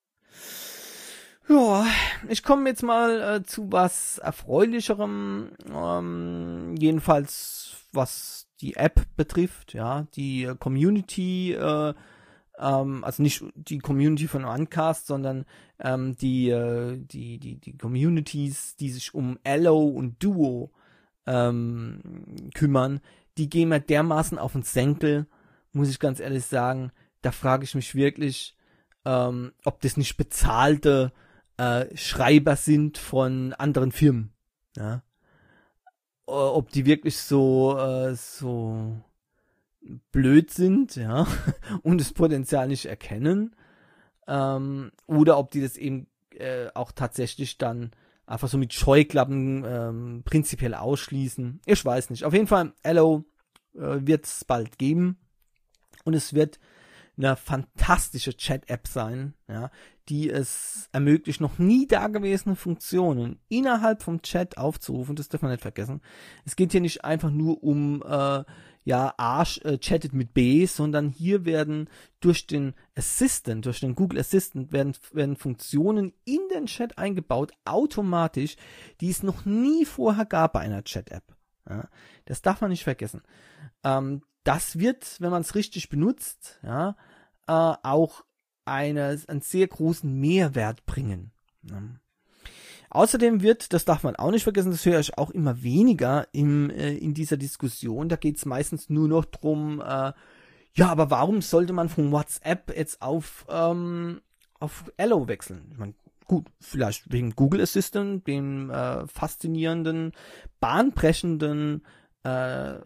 Ja, ich komme jetzt mal äh, zu was Erfreulicherem, ähm, jedenfalls was die App betrifft, ja, die äh, Community, äh, ähm, also nicht die Community von Uncast, sondern ähm, die, äh, die, die, die Communities, die sich um Allo und Duo ähm, kümmern, die gehen mir dermaßen auf den Senkel, muss ich ganz ehrlich sagen. Da frage ich mich wirklich, ähm, ob das nicht bezahlte Äh, Schreiber sind von anderen Firmen, ja, ob die wirklich so äh, so blöd sind, ja, und das Potenzial nicht erkennen, ähm, oder ob die das eben äh, auch tatsächlich dann einfach so mit Scheuklappen ähm, prinzipiell ausschließen. Ich weiß nicht. Auf jeden Fall, Allo äh, wird es bald geben und es wird eine fantastische Chat-App sein, ja, die es ermöglicht, noch nie dagewesene Funktionen innerhalb vom Chat aufzurufen. Das darf man nicht vergessen. Es geht hier nicht einfach nur um, äh, ja, A äh, chattet mit B, sondern hier werden durch den Assistant, durch den Google Assistant werden, werden Funktionen in den Chat eingebaut, automatisch, die es noch nie vorher gab bei einer Chat-App. Ja, das darf man nicht vergessen. Ähm, Das wird, wenn man es richtig benutzt, ja, äh, auch eine, einen sehr großen Mehrwert bringen. Ja. Außerdem wird, das darf man auch nicht vergessen, das höre ich auch immer weniger im, äh, in dieser Diskussion, da geht es meistens nur noch drum, äh, ja, aber warum sollte man von WhatsApp jetzt auf, ähm, auf Allo wechseln? Ich meine, gut, vielleicht wegen Google Assistant, dem äh, faszinierenden, bahnbrechenden äh,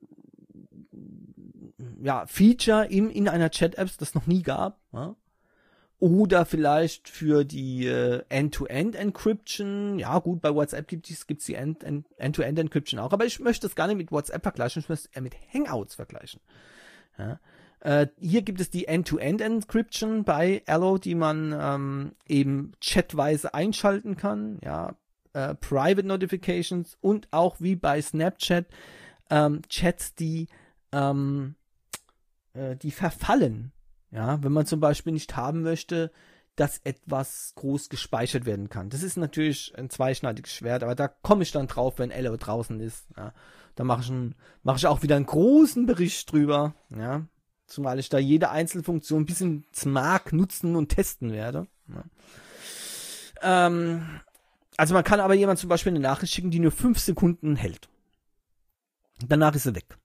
ja, Feature in, in einer Chat-App, das noch nie gab, ja? Oder vielleicht für die äh, End-to-End-Encryption. Ja gut, bei WhatsApp gibt es gibt's die End, End, End-to-End-Encryption auch, aber ich möchte das gar nicht mit WhatsApp vergleichen, ich möchte es eher mit Hangouts vergleichen. Ja? Äh, hier gibt es die End-to-End-Encryption bei Allo, die man ähm, eben chatweise einschalten kann, ja, äh, Private Notifications und auch wie bei Snapchat ähm, Chats, die ähm, äh, die verfallen. Ja, wenn man zum Beispiel nicht haben möchte, dass etwas groß gespeichert werden kann. Das ist natürlich ein zweischneidiges Schwert, aber da komme ich dann drauf, wenn Allo draußen ist. Ja, da mache ich, ein, mach ich auch wieder einen großen Bericht drüber. Ja, zumal ich da jede Einzelfunktion ein bisschen smart nutzen und testen werde. Ja. Ähm, also man kann aber jemand zum Beispiel eine Nachricht schicken, die nur fünf Sekunden hält. Danach ist sie weg.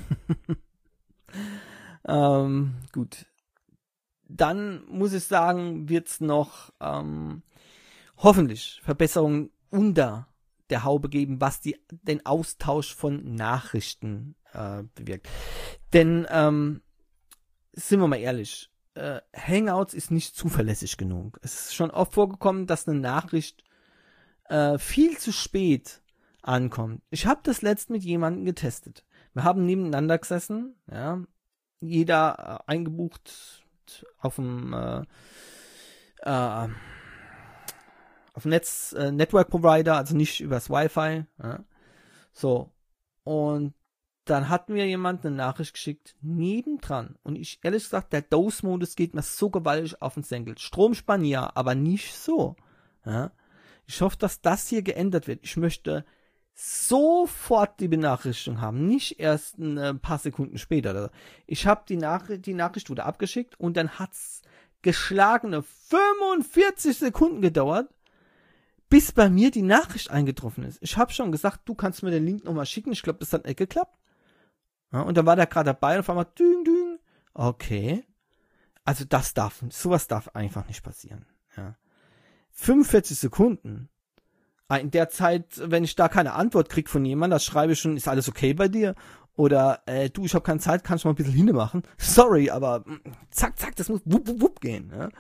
ähm, gut. Dann muss ich sagen, wird es noch ähm, hoffentlich Verbesserungen unter der Haube geben, was die, den Austausch von Nachrichten äh, bewirkt. Denn, ähm, sind wir mal ehrlich, äh, Hangouts ist nicht zuverlässig genug. Es ist schon oft vorgekommen, dass eine Nachricht äh, viel zu spät ankommt. Ich habe das letzt mit jemandem getestet. Wir haben nebeneinander gesessen, ja, jeder äh, eingebucht auf dem äh, äh, auf dem Netz, äh, Network Provider, also nicht übers Wi-Fi, ja. So. Und dann hat mir jemand eine Nachricht geschickt, nebendran. Und ich, ehrlich gesagt, der D O S-Modus geht mir so gewaltig auf den Senkel. Strom sparen ja, aber nicht so. Ja. Ich hoffe, dass das hier geändert wird. Ich möchte sofort die Benachrichtigung haben, nicht erst ein paar Sekunden später. Ich habe die, Nach- die Nachricht wurde abgeschickt und dann hat's geschlagene fünfundvierzig Sekunden gedauert, bis bei mir die Nachricht eingetroffen ist. Ich habe schon gesagt, du kannst mir den Link nochmal schicken. Ich glaube, das hat nicht geklappt. Ja, und dann war der gerade dabei und auf einmal düng, düng. Okay. Also das darf, sowas darf einfach nicht passieren. Ja. fünfundvierzig Sekunden. In der Zeit, wenn ich da keine Antwort kriege von jemandem, das schreibe ich schon, ist alles okay bei dir? Oder, äh, du, ich habe keine Zeit, kannst du mal ein bisschen hinne machen? Sorry, aber zack, zack, das muss wupp, wupp, wupp gehen. Ja.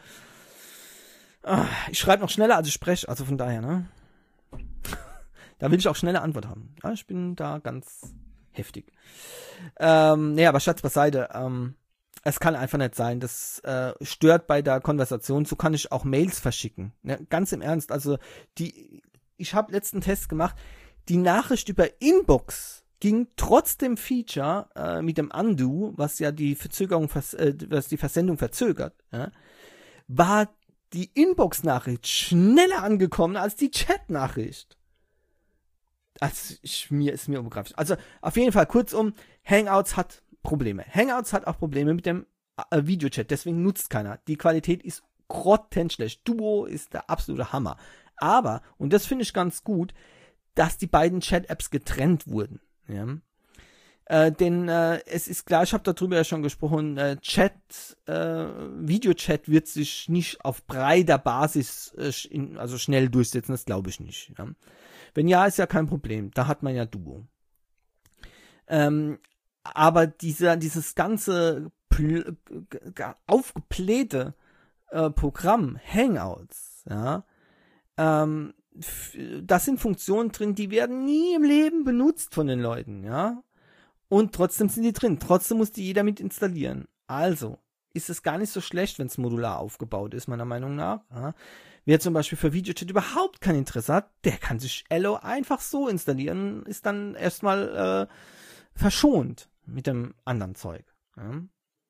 Ich schreibe noch schneller, als ich spreche, also von daher, ne? Da will ich auch schnelle Antwort haben. Ja, ich bin da ganz heftig. Ähm, nee, aber Schatz beiseite, ähm, es kann einfach nicht sein, das äh, stört bei der Konversation, so kann ich auch Mails verschicken. Ne? Ganz im Ernst, also die, ich habe letzten Test gemacht, die Nachricht über Inbox ging trotz dem Feature äh, mit dem Undo, was ja die Verzögerung, vers- äh, was die Versendung verzögert, ja, war die Inbox-Nachricht schneller angekommen als die Chat-Nachricht. Also ich, mir ist mir unbegreiflich. Also auf jeden Fall, kurzum, Hangouts hat Probleme. Hangouts hat auch Probleme mit dem äh, Videochat, deswegen nutzt keiner. Die Qualität ist grottenschlecht. Duo ist der absolute Hammer. Aber, und das finde ich ganz gut, dass die beiden Chat-Apps getrennt wurden. Ja. Äh, denn äh, es ist klar, ich habe darüber ja schon gesprochen, äh, Chat, äh, Videochat wird sich nicht auf breiter Basis äh, in, also schnell durchsetzen, das glaube ich nicht. Ja. Wenn ja, ist ja kein Problem, da hat man ja Duo. Ähm, aber dieser, dieses ganze pl- g- aufgeblähte äh, Programm, Hangouts, ja, ähm, f- da sind Funktionen drin, die werden nie im Leben benutzt von den Leuten, ja. Und trotzdem sind die drin. Trotzdem muss die jeder mit installieren. Also ist es gar nicht so schlecht, wenn es modular aufgebaut ist, meiner Meinung nach. Ja. Wer zum Beispiel für Videochat überhaupt kein Interesse hat, der kann sich Allo einfach so installieren, ist dann erstmal äh, verschont mit dem anderen Zeug. Ja.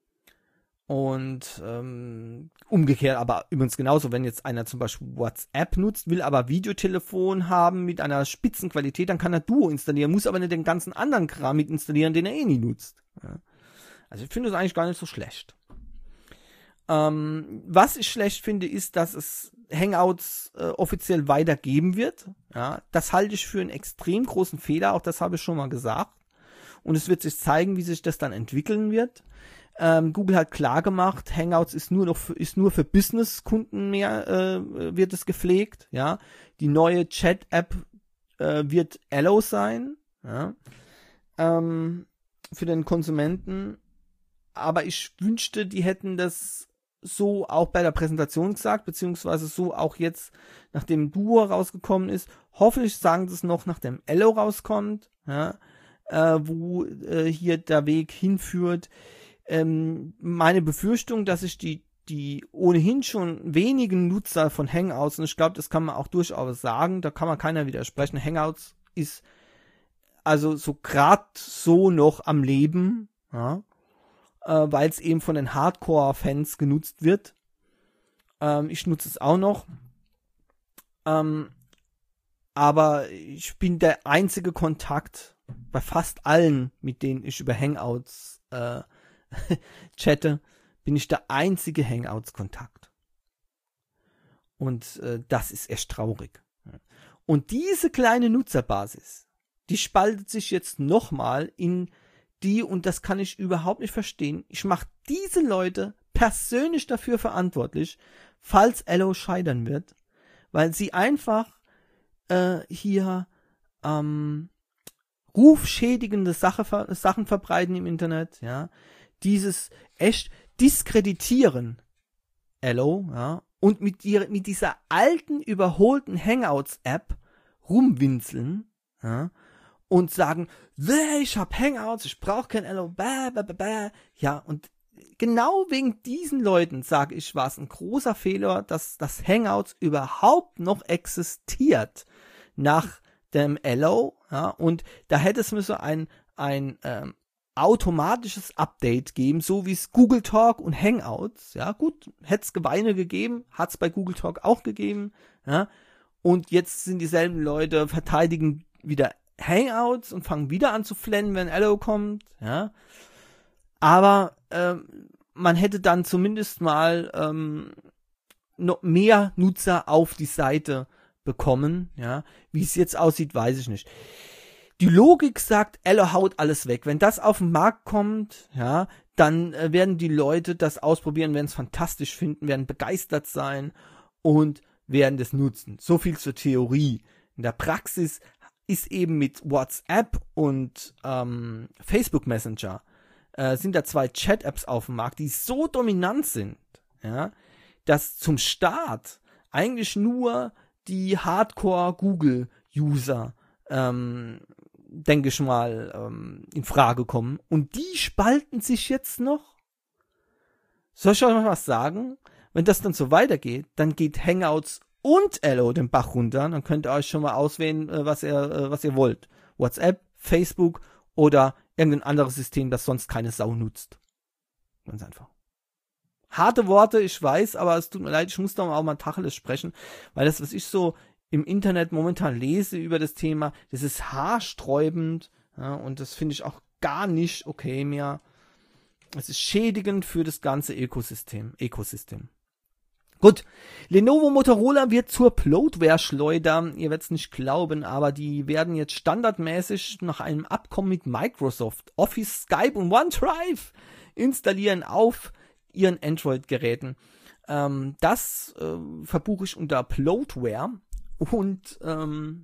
Und ähm, umgekehrt aber übrigens genauso, wenn jetzt einer zum Beispiel WhatsApp nutzt, will aber Videotelefon haben mit einer Spitzenqualität, dann kann er Duo installieren, muss aber nicht den ganzen anderen Kram mit installieren, den er eh nie nutzt. Ja. Also ich finde das eigentlich gar nicht so schlecht. Ähm, was ich schlecht finde, ist, dass es Hangouts äh, offiziell weitergeben wird. Ja, das halte ich für einen extrem großen Fehler, auch das habe ich schon mal gesagt. Und es wird sich zeigen, wie sich das dann entwickeln wird. Ähm, Google hat klar gemacht, Hangouts ist nur noch für, ist nur für Business-Kunden mehr, äh, wird es gepflegt, ja. Die neue Chat-App äh, wird Allo sein, ja. Ähm, für den Konsumenten. Aber ich wünschte, die hätten das so auch bei der Präsentation gesagt, beziehungsweise so auch jetzt, nachdem Duo rausgekommen ist. Hoffentlich sagen sie es noch, nachdem Allo rauskommt, ja, äh, wo äh, hier der Weg hinführt. Ähm, meine Befürchtung, dass sich die, die ohnehin schon wenigen Nutzer von Hangouts, und ich glaube, das kann man auch durchaus sagen, da kann man keiner widersprechen, Hangouts ist also so grad so noch am Leben, ja, äh, weil es eben von den Hardcore-Fans genutzt wird. Ähm, ich nutze es auch noch. Ähm, aber ich bin der einzige Kontakt bei fast allen, mit denen ich über Hangouts äh, chatte, bin ich der einzige Hangouts-Kontakt. Und äh, das ist echt traurig. Und diese kleine Nutzerbasis, die spaltet sich jetzt nochmal in die, und das kann ich überhaupt nicht verstehen, ich mache diese Leute persönlich dafür verantwortlich, falls Allo scheitern wird, weil sie einfach äh, hier ähm, rufschädigende Sache, Sachen verbreiten im Internet, ja, dieses echt diskreditieren Allo, ja, und mit, ihrer, mit dieser alten, überholten Hangouts-App rumwinseln, ja, und sagen, ich hab Hangouts, ich brauche kein L O, bäh, bäh, bäh, bäh. Ja, und genau wegen diesen Leuten, sage ich, war es ein großer Fehler, dass das Hangouts überhaupt noch existiert nach dem L O, ja, und da hätte es müssen ein, ein ähm, automatisches Update geben, so wie es Google Talk und Hangouts, ja, gut, hätte es Geweine gegeben, hat es bei Google Talk auch gegeben, ja, und jetzt sind dieselben Leute, verteidigen wieder Hangouts und fangen wieder an zu flennen, wenn L O kommt, ja, aber ähm, man hätte dann zumindest mal ähm, noch mehr Nutzer auf die Seite bekommen, ja, wie es jetzt aussieht, weiß ich nicht. Die Logik sagt, L O haut alles weg. Wenn das auf den Markt kommt, ja, dann äh, werden die Leute das ausprobieren, werden es fantastisch finden, werden begeistert sein und werden das nutzen. So viel zur Theorie. In der Praxis ist eben mit WhatsApp und ähm, Facebook Messenger äh, sind da zwei Chat-Apps auf dem Markt, die so dominant sind, ja, dass zum Start eigentlich nur die Hardcore-Google-User ähm, denke ich mal, ähm, in Frage kommen. Und die spalten sich jetzt noch. Soll ich euch noch was sagen? Wenn das dann so weitergeht, dann geht Hangouts und L O den Bach runter. Dann könnt ihr euch schon mal auswählen, äh, was ihr, äh, was ihr wollt. WhatsApp, Facebook oder irgendein anderes System, das sonst keine Sau nutzt. Ganz einfach. Harte Worte, ich weiß, aber es tut mir leid, ich muss doch auch mal Tacheles sprechen, weil das, was ich so im Internet momentan lese über das Thema, das ist haarsträubend, ja, und das finde ich auch gar nicht okay mehr. Es ist schädigend für das ganze Ökosystem. Ökosystem. Gut, Lenovo Motorola wird zur Bloatware-Schleuder. Ihr werdet es nicht glauben, aber die werden jetzt standardmäßig nach einem Abkommen mit Microsoft Office, Skype und OneDrive installieren auf ihren Android-Geräten. Ähm, das äh, verbuche ich unter Bloatware. Und ähm,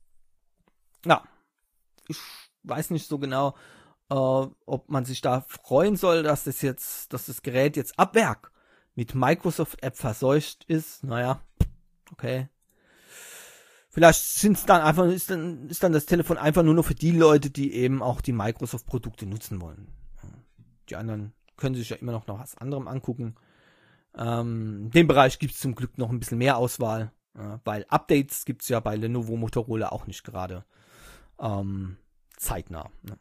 ja, ich weiß nicht so genau, äh, ob man sich da freuen soll, dass das jetzt, dass das Gerät jetzt ab Werk mit Microsoft App verseucht ist. Naja, okay. Vielleicht sind's dann einfach, ist dann, ist dann das Telefon einfach nur noch für die Leute, die eben auch die Microsoft-Produkte nutzen wollen. Die anderen können sich ja immer noch nach was anderem angucken. Ähm, in dem Bereich gibt es zum Glück noch ein bisschen mehr Auswahl. Ja, weil Updates gibt's ja bei Lenovo Motorola auch nicht gerade ähm, zeitnah. Ne?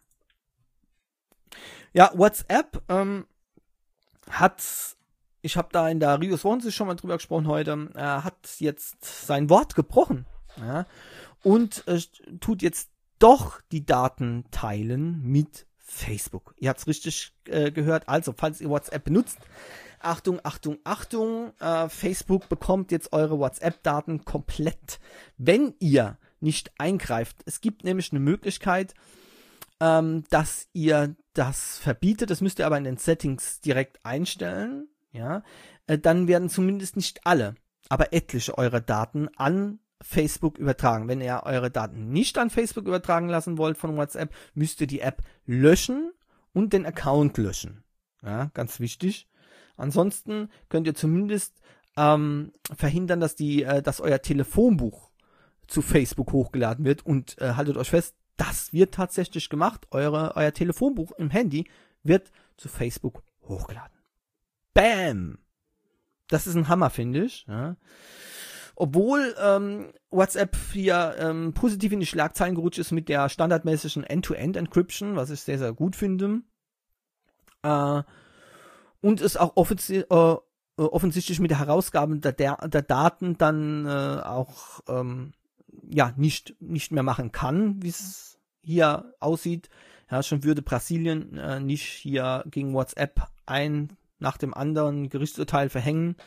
Ja, WhatsApp ähm, hat, ich habe da in der Rios Wahnsinn schon mal drüber gesprochen heute, äh, hat jetzt sein Wort gebrochen, ja, und äh, tut jetzt doch die Daten teilen mit Facebook. Ihr habt's richtig äh, gehört, also falls ihr WhatsApp benutzt, Achtung, Achtung, Achtung, äh, Facebook bekommt jetzt eure WhatsApp-Daten komplett, wenn ihr nicht eingreift. Es gibt nämlich eine Möglichkeit, ähm, dass ihr das verbietet, das müsst ihr aber in den Settings direkt einstellen, ja, äh, dann werden zumindest nicht alle, aber etliche eurer Daten an Facebook übertragen. Wenn ihr eure Daten nicht an Facebook übertragen lassen wollt von WhatsApp, müsst ihr die App löschen und den Account löschen. Ja, ganz wichtig. Ansonsten könnt ihr zumindest ähm, verhindern, dass die, äh, dass euer Telefonbuch zu Facebook hochgeladen wird, und äh, haltet euch fest, das wird tatsächlich gemacht. Eure, euer Telefonbuch im Handy wird zu Facebook hochgeladen. Bam! Das ist ein Hammer, finde ich. Ja. Obwohl ähm, WhatsApp hier ähm, positiv in die Schlagzeilen gerutscht ist mit der standardmäßigen End-to-End-Encryption, was ich sehr, sehr gut finde. Äh, und es auch offensi- äh, offensichtlich mit der Herausgabe der, der, der Daten dann äh, auch ähm, ja nicht nicht mehr machen kann, wie es hier aussieht. Ja, schon würde Brasilien äh, nicht hier gegen WhatsApp ein nach dem anderen Gerichtsurteil verhängen.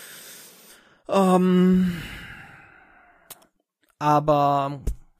Ähm, aber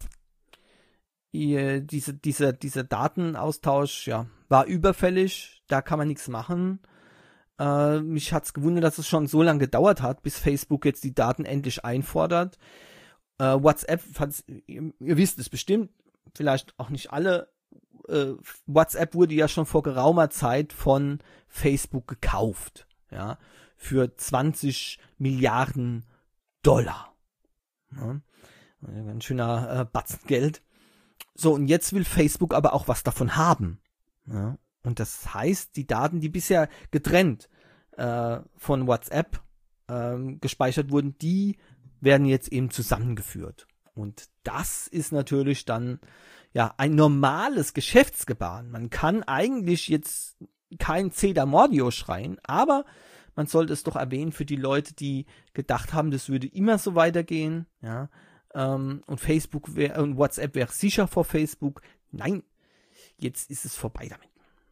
ihr, diese, diese, dieser Datenaustausch, ja, war überfällig, da kann man nichts machen. Äh, mich hat's gewundert, dass es schon so lange gedauert hat, bis Facebook jetzt die Daten endlich einfordert. Äh, WhatsApp, ihr, ihr wisst es bestimmt, vielleicht auch nicht alle, äh, WhatsApp wurde ja schon vor geraumer Zeit von Facebook gekauft, ja, für zwanzig Milliarden Dollar. Ja, ein schöner äh, Batzen Geld. So, und jetzt will Facebook aber auch was davon haben. Ja? Und das heißt, die Daten, die bisher getrennt äh, von WhatsApp äh, gespeichert wurden, die werden jetzt eben zusammengeführt. Und das ist natürlich dann ja ein normales Geschäftsgebaren. Man kann eigentlich jetzt kein Cedar Mordio schreien, aber man sollte es doch erwähnen für die Leute, die gedacht haben, das würde immer so weitergehen, ja, ähm, und Facebook wär, und WhatsApp wäre sicher vor Facebook. Nein, jetzt ist es vorbei damit.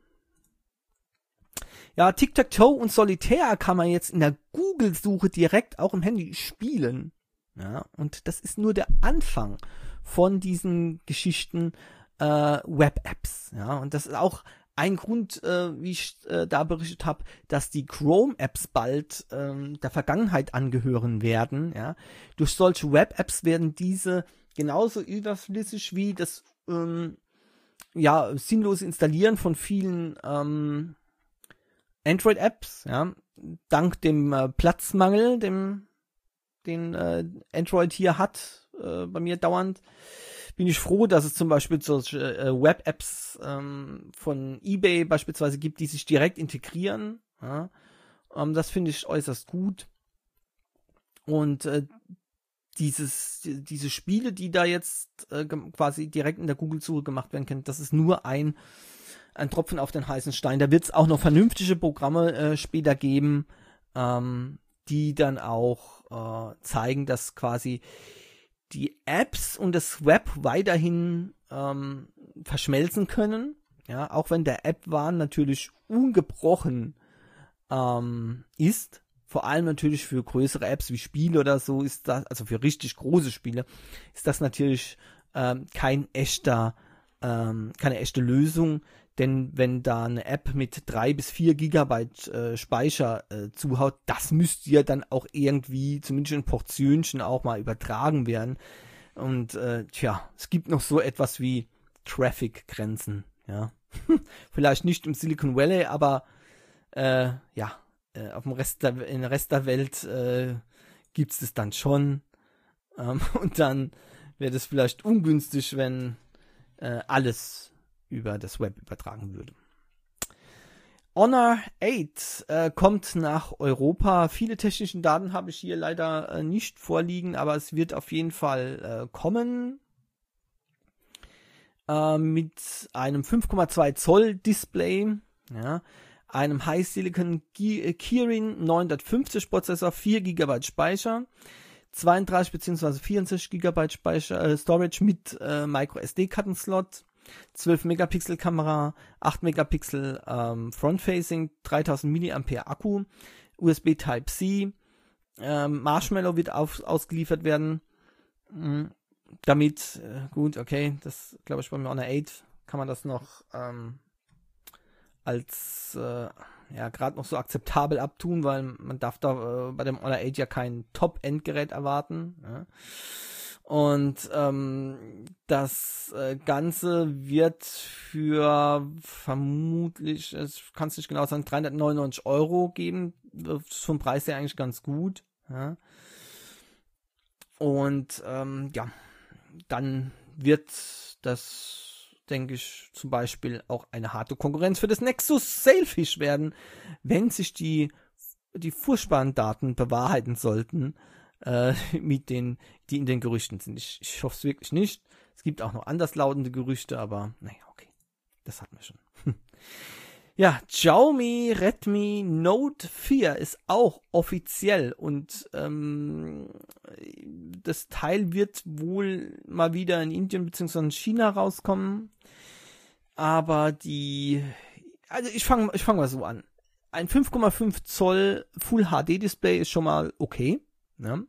Ja, Tic-Tac-Toe und Solitär kann man jetzt in der Google-Suche direkt auch im Handy spielen. Ja, und das ist nur der Anfang von diesen Geschichten äh, Web-Apps. Ja, und das ist auch ein Grund, äh, wie ich äh, da berichtet habe, dass die Chrome-Apps bald ähm, der Vergangenheit angehören werden. Ja, durch solche Web-Apps werden diese genauso überflüssig wie das ähm, ja sinnlose Installieren von vielen ähm, Android-Apps. Ja, dank dem äh, Platzmangel, dem den äh, Android hier hat, äh, bei mir dauernd, bin ich froh, dass es zum Beispiel solche äh, Web-Apps ähm, von eBay beispielsweise gibt, die sich direkt integrieren. Ja? Ähm, das finde ich äußerst gut. Und äh, dieses, diese Spiele, die da jetzt äh, quasi direkt in der Google-Suche gemacht werden können, das ist nur ein, ein Tropfen auf den heißen Stein. Da wird es auch noch vernünftige Programme äh, später geben, ähm, die dann auch äh, zeigen, dass quasi die Apps und das Web weiterhin ähm, verschmelzen können. Ja, auch wenn der App-Wahn natürlich ungebrochen ähm, ist. Vor allem natürlich für größere Apps wie Spiele oder so ist das, also für richtig große Spiele, ist das natürlich ähm, kein echter, ähm, keine echte Lösung. Denn wenn da eine App mit drei bis vier Gigabyte äh, Speicher äh, zuhaut, das müsste ja dann auch irgendwie, zumindest in Portionchen, auch mal übertragen werden. Und äh, tja, es gibt noch so etwas wie Traffic-Grenzen. Ja, vielleicht nicht im Silicon Valley, aber äh, ja, äh, auf dem Rest der, in der Rest der Welt äh, gibt es das dann schon. Ähm, und dann wäre das vielleicht ungünstig, wenn äh, alles über das Web übertragen würde. Honor acht äh, kommt nach Europa. Viele technische Daten habe ich hier leider äh, nicht vorliegen, aber es wird auf jeden Fall äh, kommen. Äh, mit einem fünf Komma zwei Zoll Display, ja, einem High Silicon Kirin neunhundertfünfzig Prozessor, vier Gigabyte Speicher, zweiunddreißig bzw. vierundsechzig Gigabyte Speicher, äh, Storage mit äh, Micro S D-Kartenslot, zwölf Megapixel Kamera, acht Megapixel ähm, Front-Facing, dreitausend Milliampere Akku, U S B Type-C, ähm, Marshmallow wird auf, ausgeliefert werden. Mhm. Damit, äh, gut, okay, das glaube ich beim Honor acht kann man das noch ähm, als äh, ja gerade noch so akzeptabel abtun, weil man darf da äh, bei dem Honor acht ja kein Top-End-Gerät erwarten. Ja. Und ähm, das äh, Ganze wird für vermutlich, es kann es nicht genau sagen, dreihundertneunundneunzig Euro geben. Das ist vom Preis her eigentlich ganz gut. Ja. Und ähm, ja, dann wird das, denke ich, zum Beispiel auch eine harte Konkurrenz für das Nexus Sailfish werden, wenn sich die, die furchtbaren Daten bewahrheiten sollten, äh, mit den, die in den Gerüchten sind. Ich, ich hoffe es wirklich nicht. Es gibt auch noch anderslautende Gerüchte, aber naja, okay. Das hatten wir schon. Ja, Xiaomi Redmi Note vier ist auch offiziell und ähm, das Teil wird wohl mal wieder in Indien bzw. in China rauskommen. Aber die, also ich fange ich fang mal so an. Ein fünf Komma fünf Zoll Full H D Display ist schon mal okay. Ne?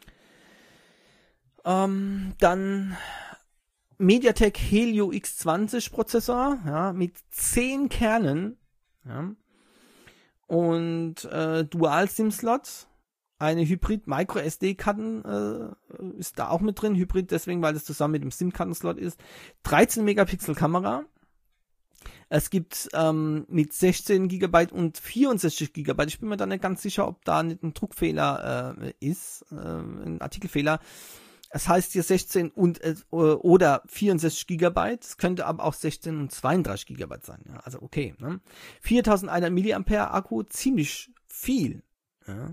Ähm, dann MediaTek Helio X zwanzig Prozessor, ja, mit zehn Kernen, ja, und äh, Dual-SIM-Slots, eine Hybrid-Micro-S D-Karten äh, ist da auch mit drin, Hybrid deswegen, weil das zusammen mit dem SIM-Karten-Slot ist, dreizehn Megapixel Kamera, es gibt ähm, mit sechzehn Gigabyte und vierundsechzig Gigabyte, ich bin mir da nicht ganz sicher, ob da nicht ein Druckfehler äh, ist, äh, ein Artikelfehler, Es heißt hier sechzehn und äh, oder vierundsechzig Gigabyte. Es könnte aber auch sechzehn und zweiunddreißig Gigabyte sein. Ja, also okay. Ne? viertausendeinhundert Milliampere Akku, ziemlich viel. Ja.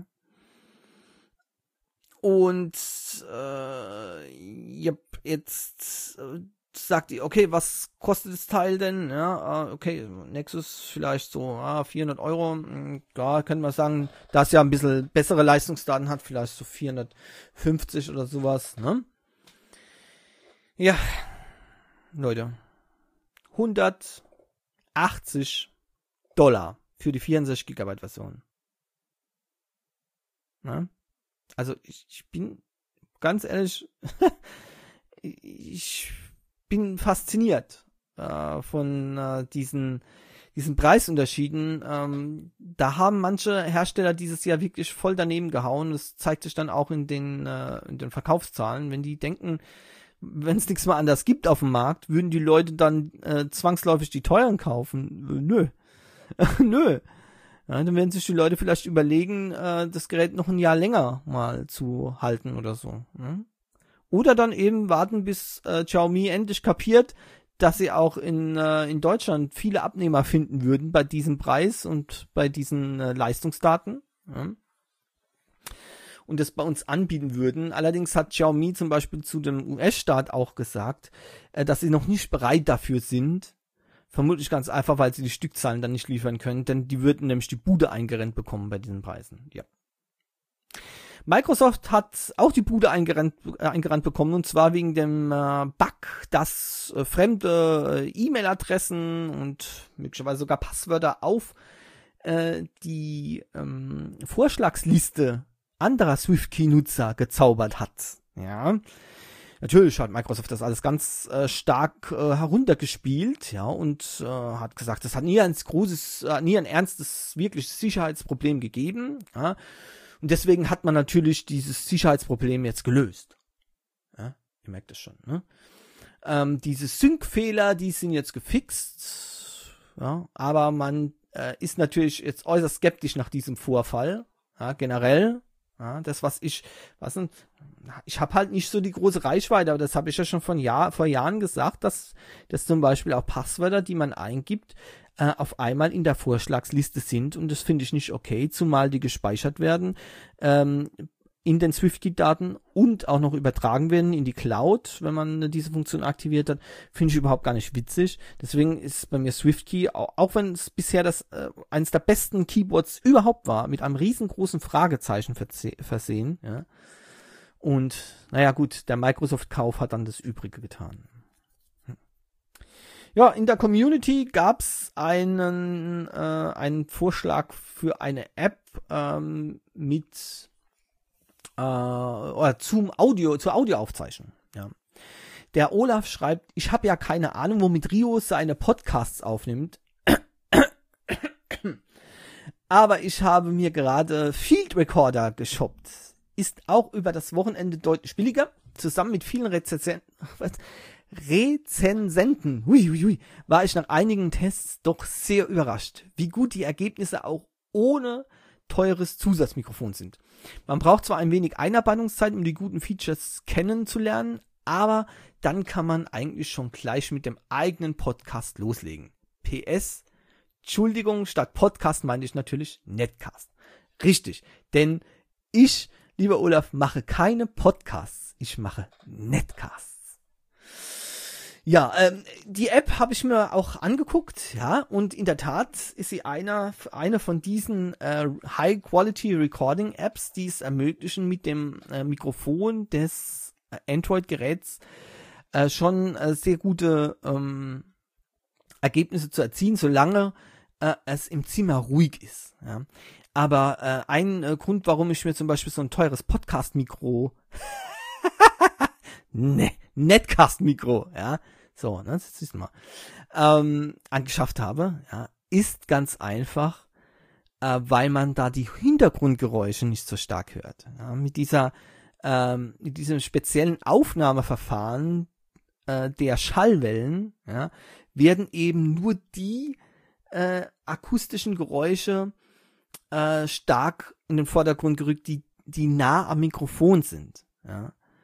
Und äh, yep, jetzt äh, sagt ihr, okay, was kostet das Teil denn? Ja, okay, Nexus vielleicht so ah, vierhundert Euro. Ja, können wir sagen, da es ja ein bisschen bessere Leistungsdaten hat, vielleicht so vierhundertfünfzig oder sowas. Ne? Ja, Leute, hundertachtzig Dollar für die vierundsechzig Gigabyte Version. Ne? Also ich, ich bin ganz ehrlich, ich bin fasziniert äh, von äh, diesen diesen Preisunterschieden. Ähm, da haben manche Hersteller dieses Jahr wirklich voll daneben gehauen. Das zeigt sich dann auch in den äh, in den Verkaufszahlen. Wenn die denken, wenn es nichts mehr anders gibt auf dem Markt, würden die Leute dann äh, zwangsläufig die teuren kaufen? Nö. Nö. Ja, dann werden sich die Leute vielleicht überlegen, äh, das Gerät noch ein Jahr länger mal zu halten oder so. Ne? Oder dann eben warten, bis äh, Xiaomi endlich kapiert, dass sie auch in, äh, in Deutschland viele Abnehmer finden würden bei diesem Preis und bei diesen äh, Leistungsdaten. Ja? Und das bei uns anbieten würden. Allerdings hat Xiaomi zum Beispiel zu dem U S-Staat auch gesagt, äh, dass sie noch nicht bereit dafür sind. Vermutlich ganz einfach, weil sie die Stückzahlen dann nicht liefern können, denn die würden nämlich die Bude eingerennt bekommen bei diesen Preisen. Ja. Microsoft hat auch die Bude eingerannt, äh, eingerannt bekommen, und zwar wegen dem äh, Bug, dass äh, fremde äh, E-Mail-Adressen und möglicherweise sogar Passwörter auf äh, die ähm, Vorschlagsliste anderer SwiftKey-Nutzer gezaubert hat. Ja, natürlich hat Microsoft das alles ganz äh, stark äh, heruntergespielt, ja, und äh, hat gesagt, das hat nie ein großes, äh, nie ein ernstes, wirkliches Sicherheitsproblem gegeben, ja. Und deswegen hat man natürlich dieses Sicherheitsproblem jetzt gelöst. Ja, ihr merkt es schon, ne? Ähm, diese Sync-Fehler, die sind jetzt gefixt, ja, aber man äh, ist natürlich jetzt äußerst skeptisch nach diesem Vorfall, ja, generell. Ja, das, was ich, was denn, ich habe halt nicht so die große Reichweite, aber das habe ich ja schon von Jahr, vor Jahren gesagt, dass, dass zum Beispiel auch Passwörter, die man eingibt, äh, auf einmal in der Vorschlagsliste sind, und das finde ich nicht okay, zumal die gespeichert werden ähm, in den SwiftKey-Daten und auch noch übertragen werden in die Cloud, wenn man diese Funktion aktiviert hat, finde ich überhaupt gar nicht witzig. Deswegen ist bei mir SwiftKey, auch, auch wenn es bisher das äh, eines der besten Keyboards überhaupt war, mit einem riesengroßen Fragezeichen verse- versehen. Ja. Und naja gut, der Microsoft-Kauf hat dann das Übrige getan. Hm. Ja, in der Community gab es einen, äh, einen Vorschlag für eine App ähm, mit äh, oder zum Audio, zur Audioaufzeichnung. Ja. Der Olaf schreibt, ich habe ja keine Ahnung, womit Rio seine Podcasts aufnimmt. Aber ich habe mir gerade Field Recorder geshoppt. Ist auch über das Wochenende deutlich billiger. Zusammen mit vielen Rezensen Rezensenten hui, hui, hui, war ich nach einigen Tests doch sehr überrascht, wie gut die Ergebnisse auch ohne teures Zusatzmikrofon sind. Man braucht zwar ein wenig Einarbeitungszeit, um die guten Features kennenzulernen, aber dann kann man eigentlich schon gleich mit dem eigenen Podcast loslegen. P S, Entschuldigung, statt Podcast meinte ich natürlich Netcast. Richtig, denn ich, lieber Olaf, mache keine Podcasts, ich mache Netcasts. Ja, ähm, die App habe ich mir auch angeguckt, ja, und in der Tat ist sie einer, eine von diesen äh, High-Quality-Recording-Apps, die es ermöglichen, mit dem äh, Mikrofon des äh, Android-Geräts äh, schon äh, sehr gute ähm, Ergebnisse zu erzielen, solange äh, es im Zimmer ruhig ist. Ja. Aber äh, ein äh, Grund, warum ich mir zum Beispiel so ein teures Podcast-Mikro ne, Netcast-Mikro, ja, so, ne, das siehst du mal, ähm, angeschafft habe, ja, ist ganz einfach, äh, weil man da die Hintergrundgeräusche nicht so stark hört. Ja, mit dieser, ähm, mit diesem speziellen Aufnahmeverfahren äh, der Schallwellen, ja, werden eben nur die äh, akustischen Geräusche äh, stark in den Vordergrund gerückt, die, die nah am Mikrofon sind, ja.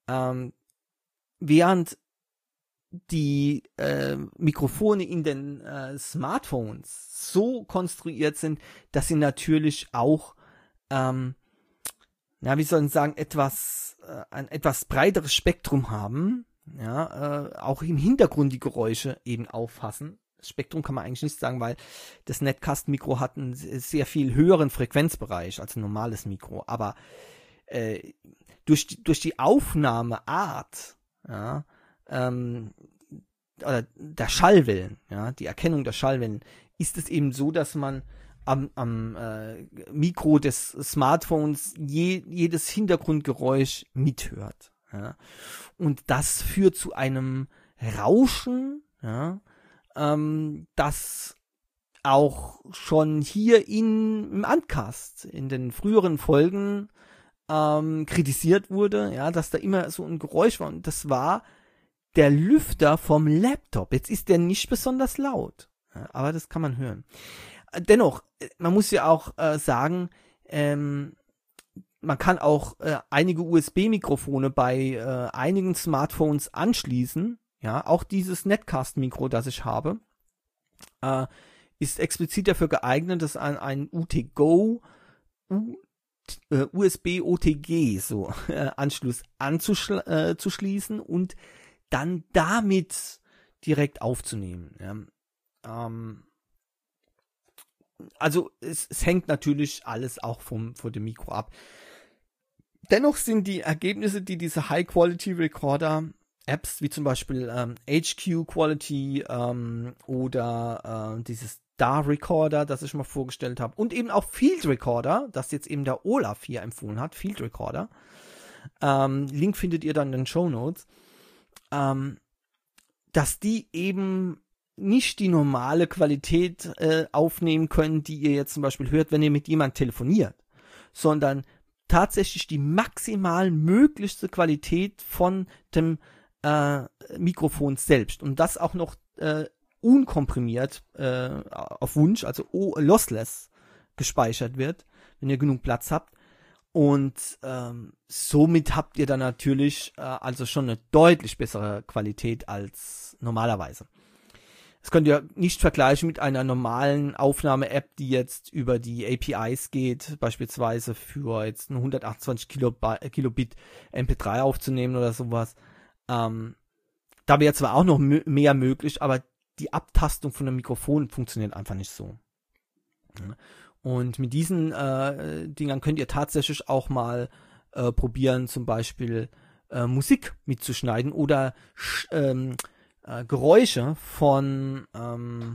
Ähm, während die äh, Mikrofone in den äh, Smartphones so konstruiert sind, dass sie natürlich auch, ähm, ja, wie soll ich sagen, etwas, äh, ein etwas breiteres Spektrum haben, ja, äh, auch im Hintergrund die Geräusche eben auffassen. Das Spektrum kann man eigentlich nicht sagen, weil das Netcast-Mikro hat einen sehr viel höheren Frequenzbereich als ein normales Mikro, aber äh, durch die, durch die Aufnahmeart, ja, ähm, oder der Schallwellen, ja, die Erkennung der Schallwellen, ist es eben so, dass man am, am äh, Mikro des Smartphones je, jedes Hintergrundgeräusch mithört. Ja. Und das führt zu einem Rauschen, ja, ähm, das auch schon hier in, im Uncast, in den früheren Folgen ähm, kritisiert wurde, ja, dass da immer so ein Geräusch war. Und das war der Lüfter vom Laptop. Jetzt ist der nicht besonders laut, ja, aber das kann man hören. Dennoch, man muss ja auch äh, sagen, ähm, man kann auch äh, einige U S B-Mikrofone bei äh, einigen Smartphones anschließen. Ja, auch dieses Netcast-Mikro, das ich habe, äh, ist explizit dafür geeignet, das an einen U T Go, U, äh, U S B O T G so äh, Anschluss anzuschließen äh, und dann damit direkt aufzunehmen. Ja. Ähm, also es, es hängt natürlich alles auch vom von dem Mikro ab. Dennoch sind die Ergebnisse, die diese High-Quality-Recorder Apps wie zum Beispiel ähm, H Q Quality ähm, oder äh, dieses Star Recorder, das ich mal vorgestellt habe, und eben auch Field Recorder, das jetzt eben der Olaf hier empfohlen hat, Field Recorder. Ähm, Link findet ihr dann in den Shownotes. Ähm, dass die eben nicht die normale Qualität äh, aufnehmen können, die ihr jetzt zum Beispiel hört, wenn ihr mit jemandem telefoniert, sondern tatsächlich die maximal möglichste Qualität von dem äh, Mikrofon selbst und das auch noch äh, unkomprimiert äh, auf Wunsch, also lossless gespeichert wird, wenn ihr genug Platz habt. Und ähm, somit habt ihr dann natürlich äh, also schon eine deutlich bessere Qualität als normalerweise. Das könnt ihr nicht vergleichen mit einer normalen Aufnahme-App, die jetzt über die A P Is geht, beispielsweise für jetzt ein hundertachtundzwanzig Kilobit M P drei aufzunehmen oder sowas. Ähm, da wäre zwar auch noch m- mehr möglich, aber die Abtastung von einem Mikrofon funktioniert einfach nicht so. Ja. Und mit diesen äh, Dingern könnt ihr tatsächlich auch mal äh, probieren, zum Beispiel äh, Musik mitzuschneiden oder sch- ähm, äh, Geräusche von, ähm,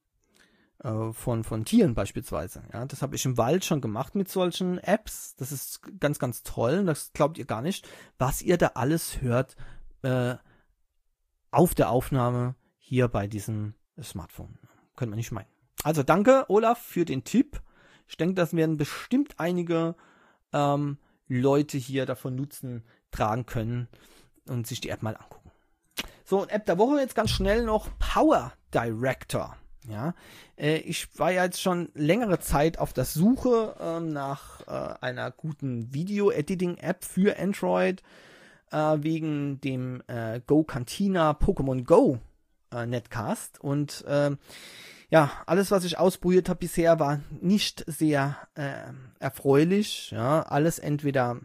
äh, von von Tieren beispielsweise. Ja, das habe ich im Wald schon gemacht mit solchen Apps. Das ist ganz, ganz toll. Und das glaubt ihr gar nicht, was ihr da alles hört äh, auf der Aufnahme hier bei diesem Smartphone. Könnte man nicht meinen. Also danke, Olaf, für den Tipp. Ich denke, das werden bestimmt einige ähm, Leute hier davon Nutzen tragen können und sich die App mal angucken. So, App der Woche jetzt ganz schnell noch Power Director. Ja, äh, ich war ja jetzt schon längere Zeit auf der Suche äh, nach äh, einer guten Video-Editing-App für Android äh, wegen dem äh, Go Cantina Pokémon Go äh, Netcast und äh, ja, alles, was ich ausprobiert habe bisher, war nicht sehr äh, erfreulich. Ja, alles entweder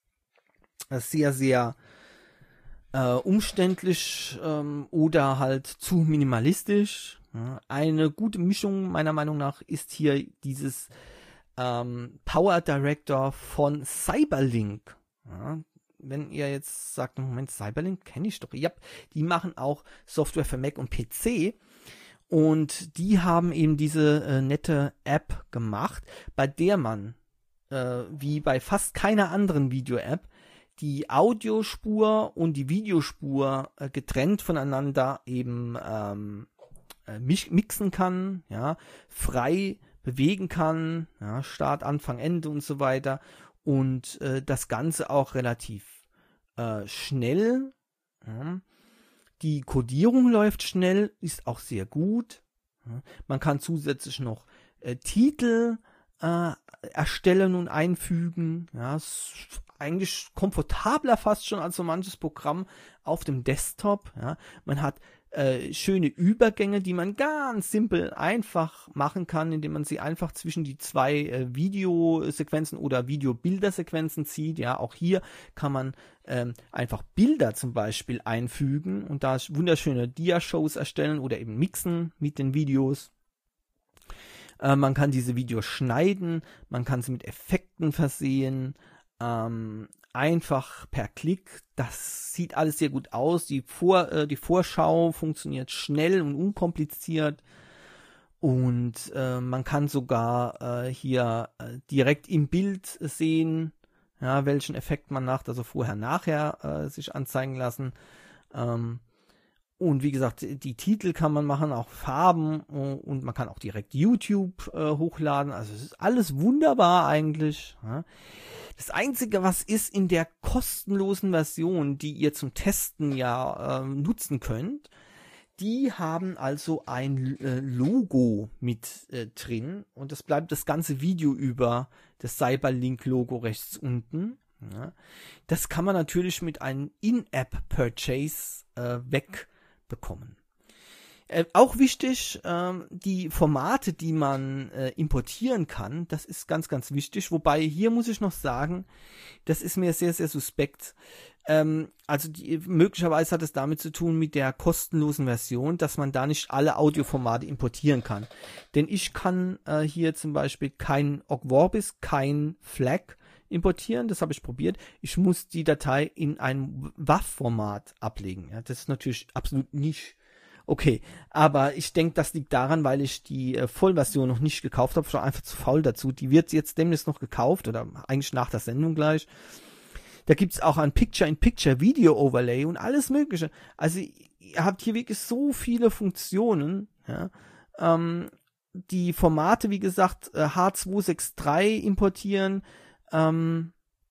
sehr, sehr äh, umständlich ähm, oder halt zu minimalistisch. Ja, eine gute Mischung meiner Meinung nach ist hier dieses ähm, Power Director von Cyberlink. Ja, wenn ihr jetzt sagt, Moment, Cyberlink kenne ich doch. Ja, die machen auch Software für Mac und P C. Und die haben eben diese äh, nette App gemacht, bei der man, äh, wie bei fast keiner anderen Video-App, die Audiospur und die Videospur äh, getrennt voneinander eben ähm, äh, mixen kann, ja, frei bewegen kann, ja, Start, Anfang, Ende und so weiter. Und äh, das Ganze auch relativ äh, schnell. Ja. Die Codierung läuft schnell, ist auch sehr gut. Man kann zusätzlich noch äh, Titel äh, erstellen und einfügen. Ja, eigentlich komfortabler fast schon als so manches Programm auf dem Desktop. Ja. Man hat äh, schöne Übergänge, die man ganz simpel einfach machen kann, indem man sie einfach zwischen die zwei äh, Videosequenzen oder Videobildersequenzen zieht. Ja, auch hier kann man ähm, einfach Bilder zum Beispiel einfügen und da wunderschöne Dia-Shows erstellen oder eben mixen mit den Videos. Äh, man kann diese Videos schneiden, man kann sie mit Effekten versehen, ähm, einfach per Klick. Das sieht alles sehr gut aus. Die, Vor, äh, die Vorschau funktioniert schnell und unkompliziert. Und äh, man kann sogar äh, hier äh, direkt im Bild sehen, ja, welchen Effekt man macht, also vorher, nachher äh, sich anzeigen lassen. Ähm, und wie gesagt, die Titel kann man machen, auch Farben, und man kann auch direkt YouTube äh, hochladen. Also es ist alles wunderbar eigentlich. Ja. Das Einzige, was ist in der kostenlosen Version, die ihr zum Testen ja äh, nutzen könnt, die haben also ein äh, Logo mit äh, drin und das bleibt das ganze Video über, das Cyberlink-Logo rechts unten. Ja. Das kann man natürlich mit einem In-App-Purchase äh, wegbekommen. Äh, auch wichtig, ähm, die Formate, die man äh, importieren kann, das ist ganz, ganz wichtig. Wobei, hier muss ich noch sagen, das ist mir sehr, sehr suspekt. Ähm, also die, möglicherweise hat es damit zu tun mit der kostenlosen Version, dass man da nicht alle Audioformate importieren kann. Denn ich kann äh, hier zum Beispiel kein Ogg Vorbis, kein FLAC importieren, das habe ich probiert. Ich muss die Datei in ein W A V-Format ablegen. Ja, das ist natürlich absolut nicht okay, aber ich denke, das liegt daran, weil ich die äh, Vollversion noch nicht gekauft habe, schon einfach zu faul dazu. Die wird jetzt demnächst noch gekauft oder eigentlich nach der Sendung gleich. Da gibt's auch ein Picture-in-Picture-Video-Overlay und alles mögliche. Also ihr habt hier wirklich so viele Funktionen. Ja. Ähm, die Formate, wie gesagt, äh, H zwei sechs drei importieren, ähm,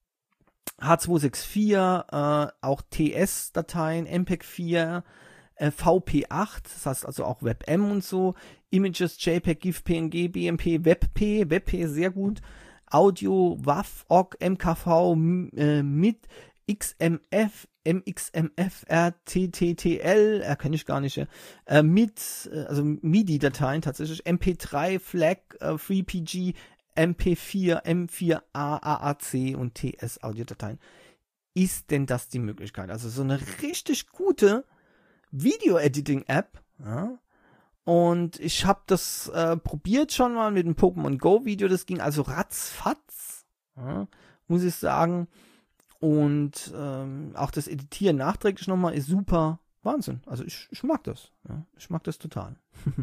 H zwei sechs vier, äh, auch T S-Dateien, M P E G vier, V P acht, das heißt also auch WebM und so, Images, JPEG, GIF, P N G, B M P, WebP, WebP sehr gut, Audio, W A V, Ogg, M K V, M, äh, M I D, X M F, M X M F, R T T T L, erkenne ich gar nicht, äh, M I D, äh, also M I D I-Dateien tatsächlich, M P drei, FLAC, äh, FreePG, M P vier, M vier A, A A C und T S-Audiodateien. Ist denn das die Möglichkeit? Also so eine richtig gute Video-Editing-App, ja, und ich habe das äh, probiert schon mal mit dem Pokémon Go-Video, das ging also ratzfatz, ja, muss ich sagen, und ähm, auch das Editieren nachträglich nochmal ist super, Wahnsinn, also ich, ich mag das, ja, ich mag das total.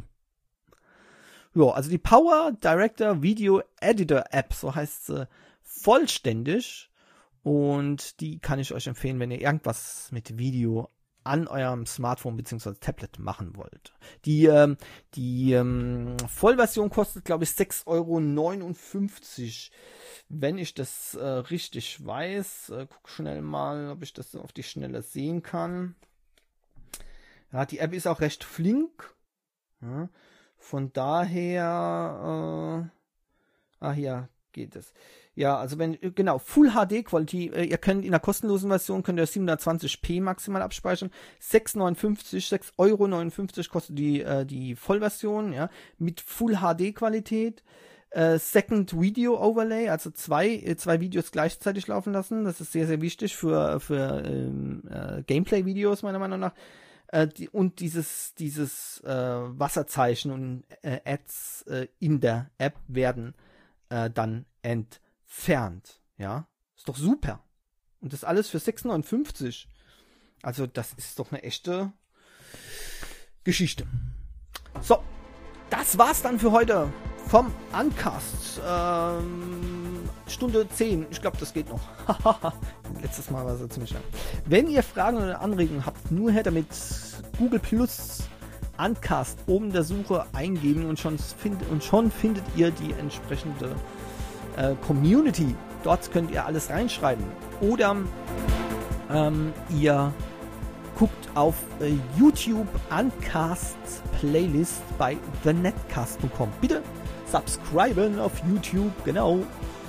Ja, also die Power Director Video Editor App, so heißt sie vollständig, und die kann ich euch empfehlen, wenn ihr irgendwas mit Video an eurem Smartphone bzw. Tablet machen wollt. Die, ähm, die ähm, Vollversion kostet, glaube ich, sechs Euro neunundfünfzig. Wenn ich das äh, richtig weiß, äh, guck schnell mal, ob ich das auf die Schnelle sehen kann. Ja, die App ist auch recht flink. Ja, von daher, äh, ah, hier geht es. Ja, also wenn, genau, Full H D Quality, äh, ihr könnt in der kostenlosen Version, könnt ihr siebenhundertzwanzig p maximal abspeichern, sechs Euro neunundfünfzig, sechs Euro neunundfünfzig kostet die, äh, die Vollversion, ja, mit Full H D Qualität, äh, Second Video Overlay, also zwei, äh, zwei Videos gleichzeitig laufen lassen, das ist sehr, sehr wichtig für, für ähm, äh, Gameplay-Videos, meiner Meinung nach, äh, die, und dieses, dieses äh, Wasserzeichen und äh, Ads äh, in der App werden äh, dann entfernt. Entfernt, ja, ist doch super. Und das alles für sechs Euro neunundfünfzig. Also das ist doch eine echte Geschichte. So, das war's dann für heute vom Uncast. Ähm, Stunde zehn, ich glaube, das geht noch. Letztes Mal war es ja ziemlich lang. Wenn ihr Fragen oder Anregungen habt, nur her damit. Google Plus Uncast oben in der Suche eingeben und schon, find, und schon findet ihr die entsprechende Community. Dort könnt ihr alles reinschreiben. Oder ähm, ihr guckt auf äh, YouTube Uncast Playlist bei the netcast punkt com. Bitte subscriben auf YouTube, genau.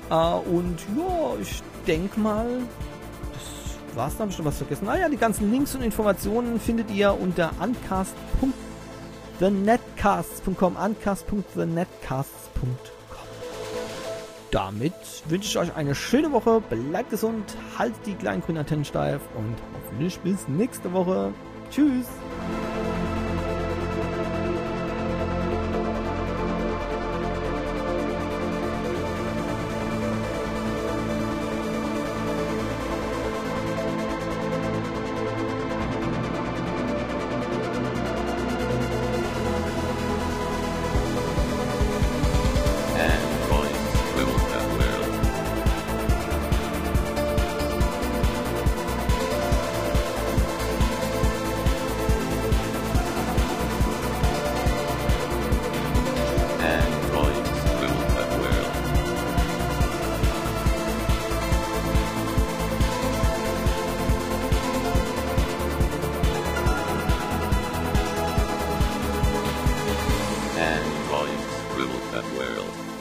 Äh, und ja, ich denke mal, das war's dann. Hab ich noch was vergessen? Naja, die ganzen Links und Informationen findet ihr unter uncast punkt the netcasts punkt com, uncast punkt the netcasts punkt com. Damit wünsche ich euch eine schöne Woche, bleibt gesund, haltet die kleinen grünen Antennen steif und hoffentlich bis nächste Woche. Tschüss! Androids rule that world.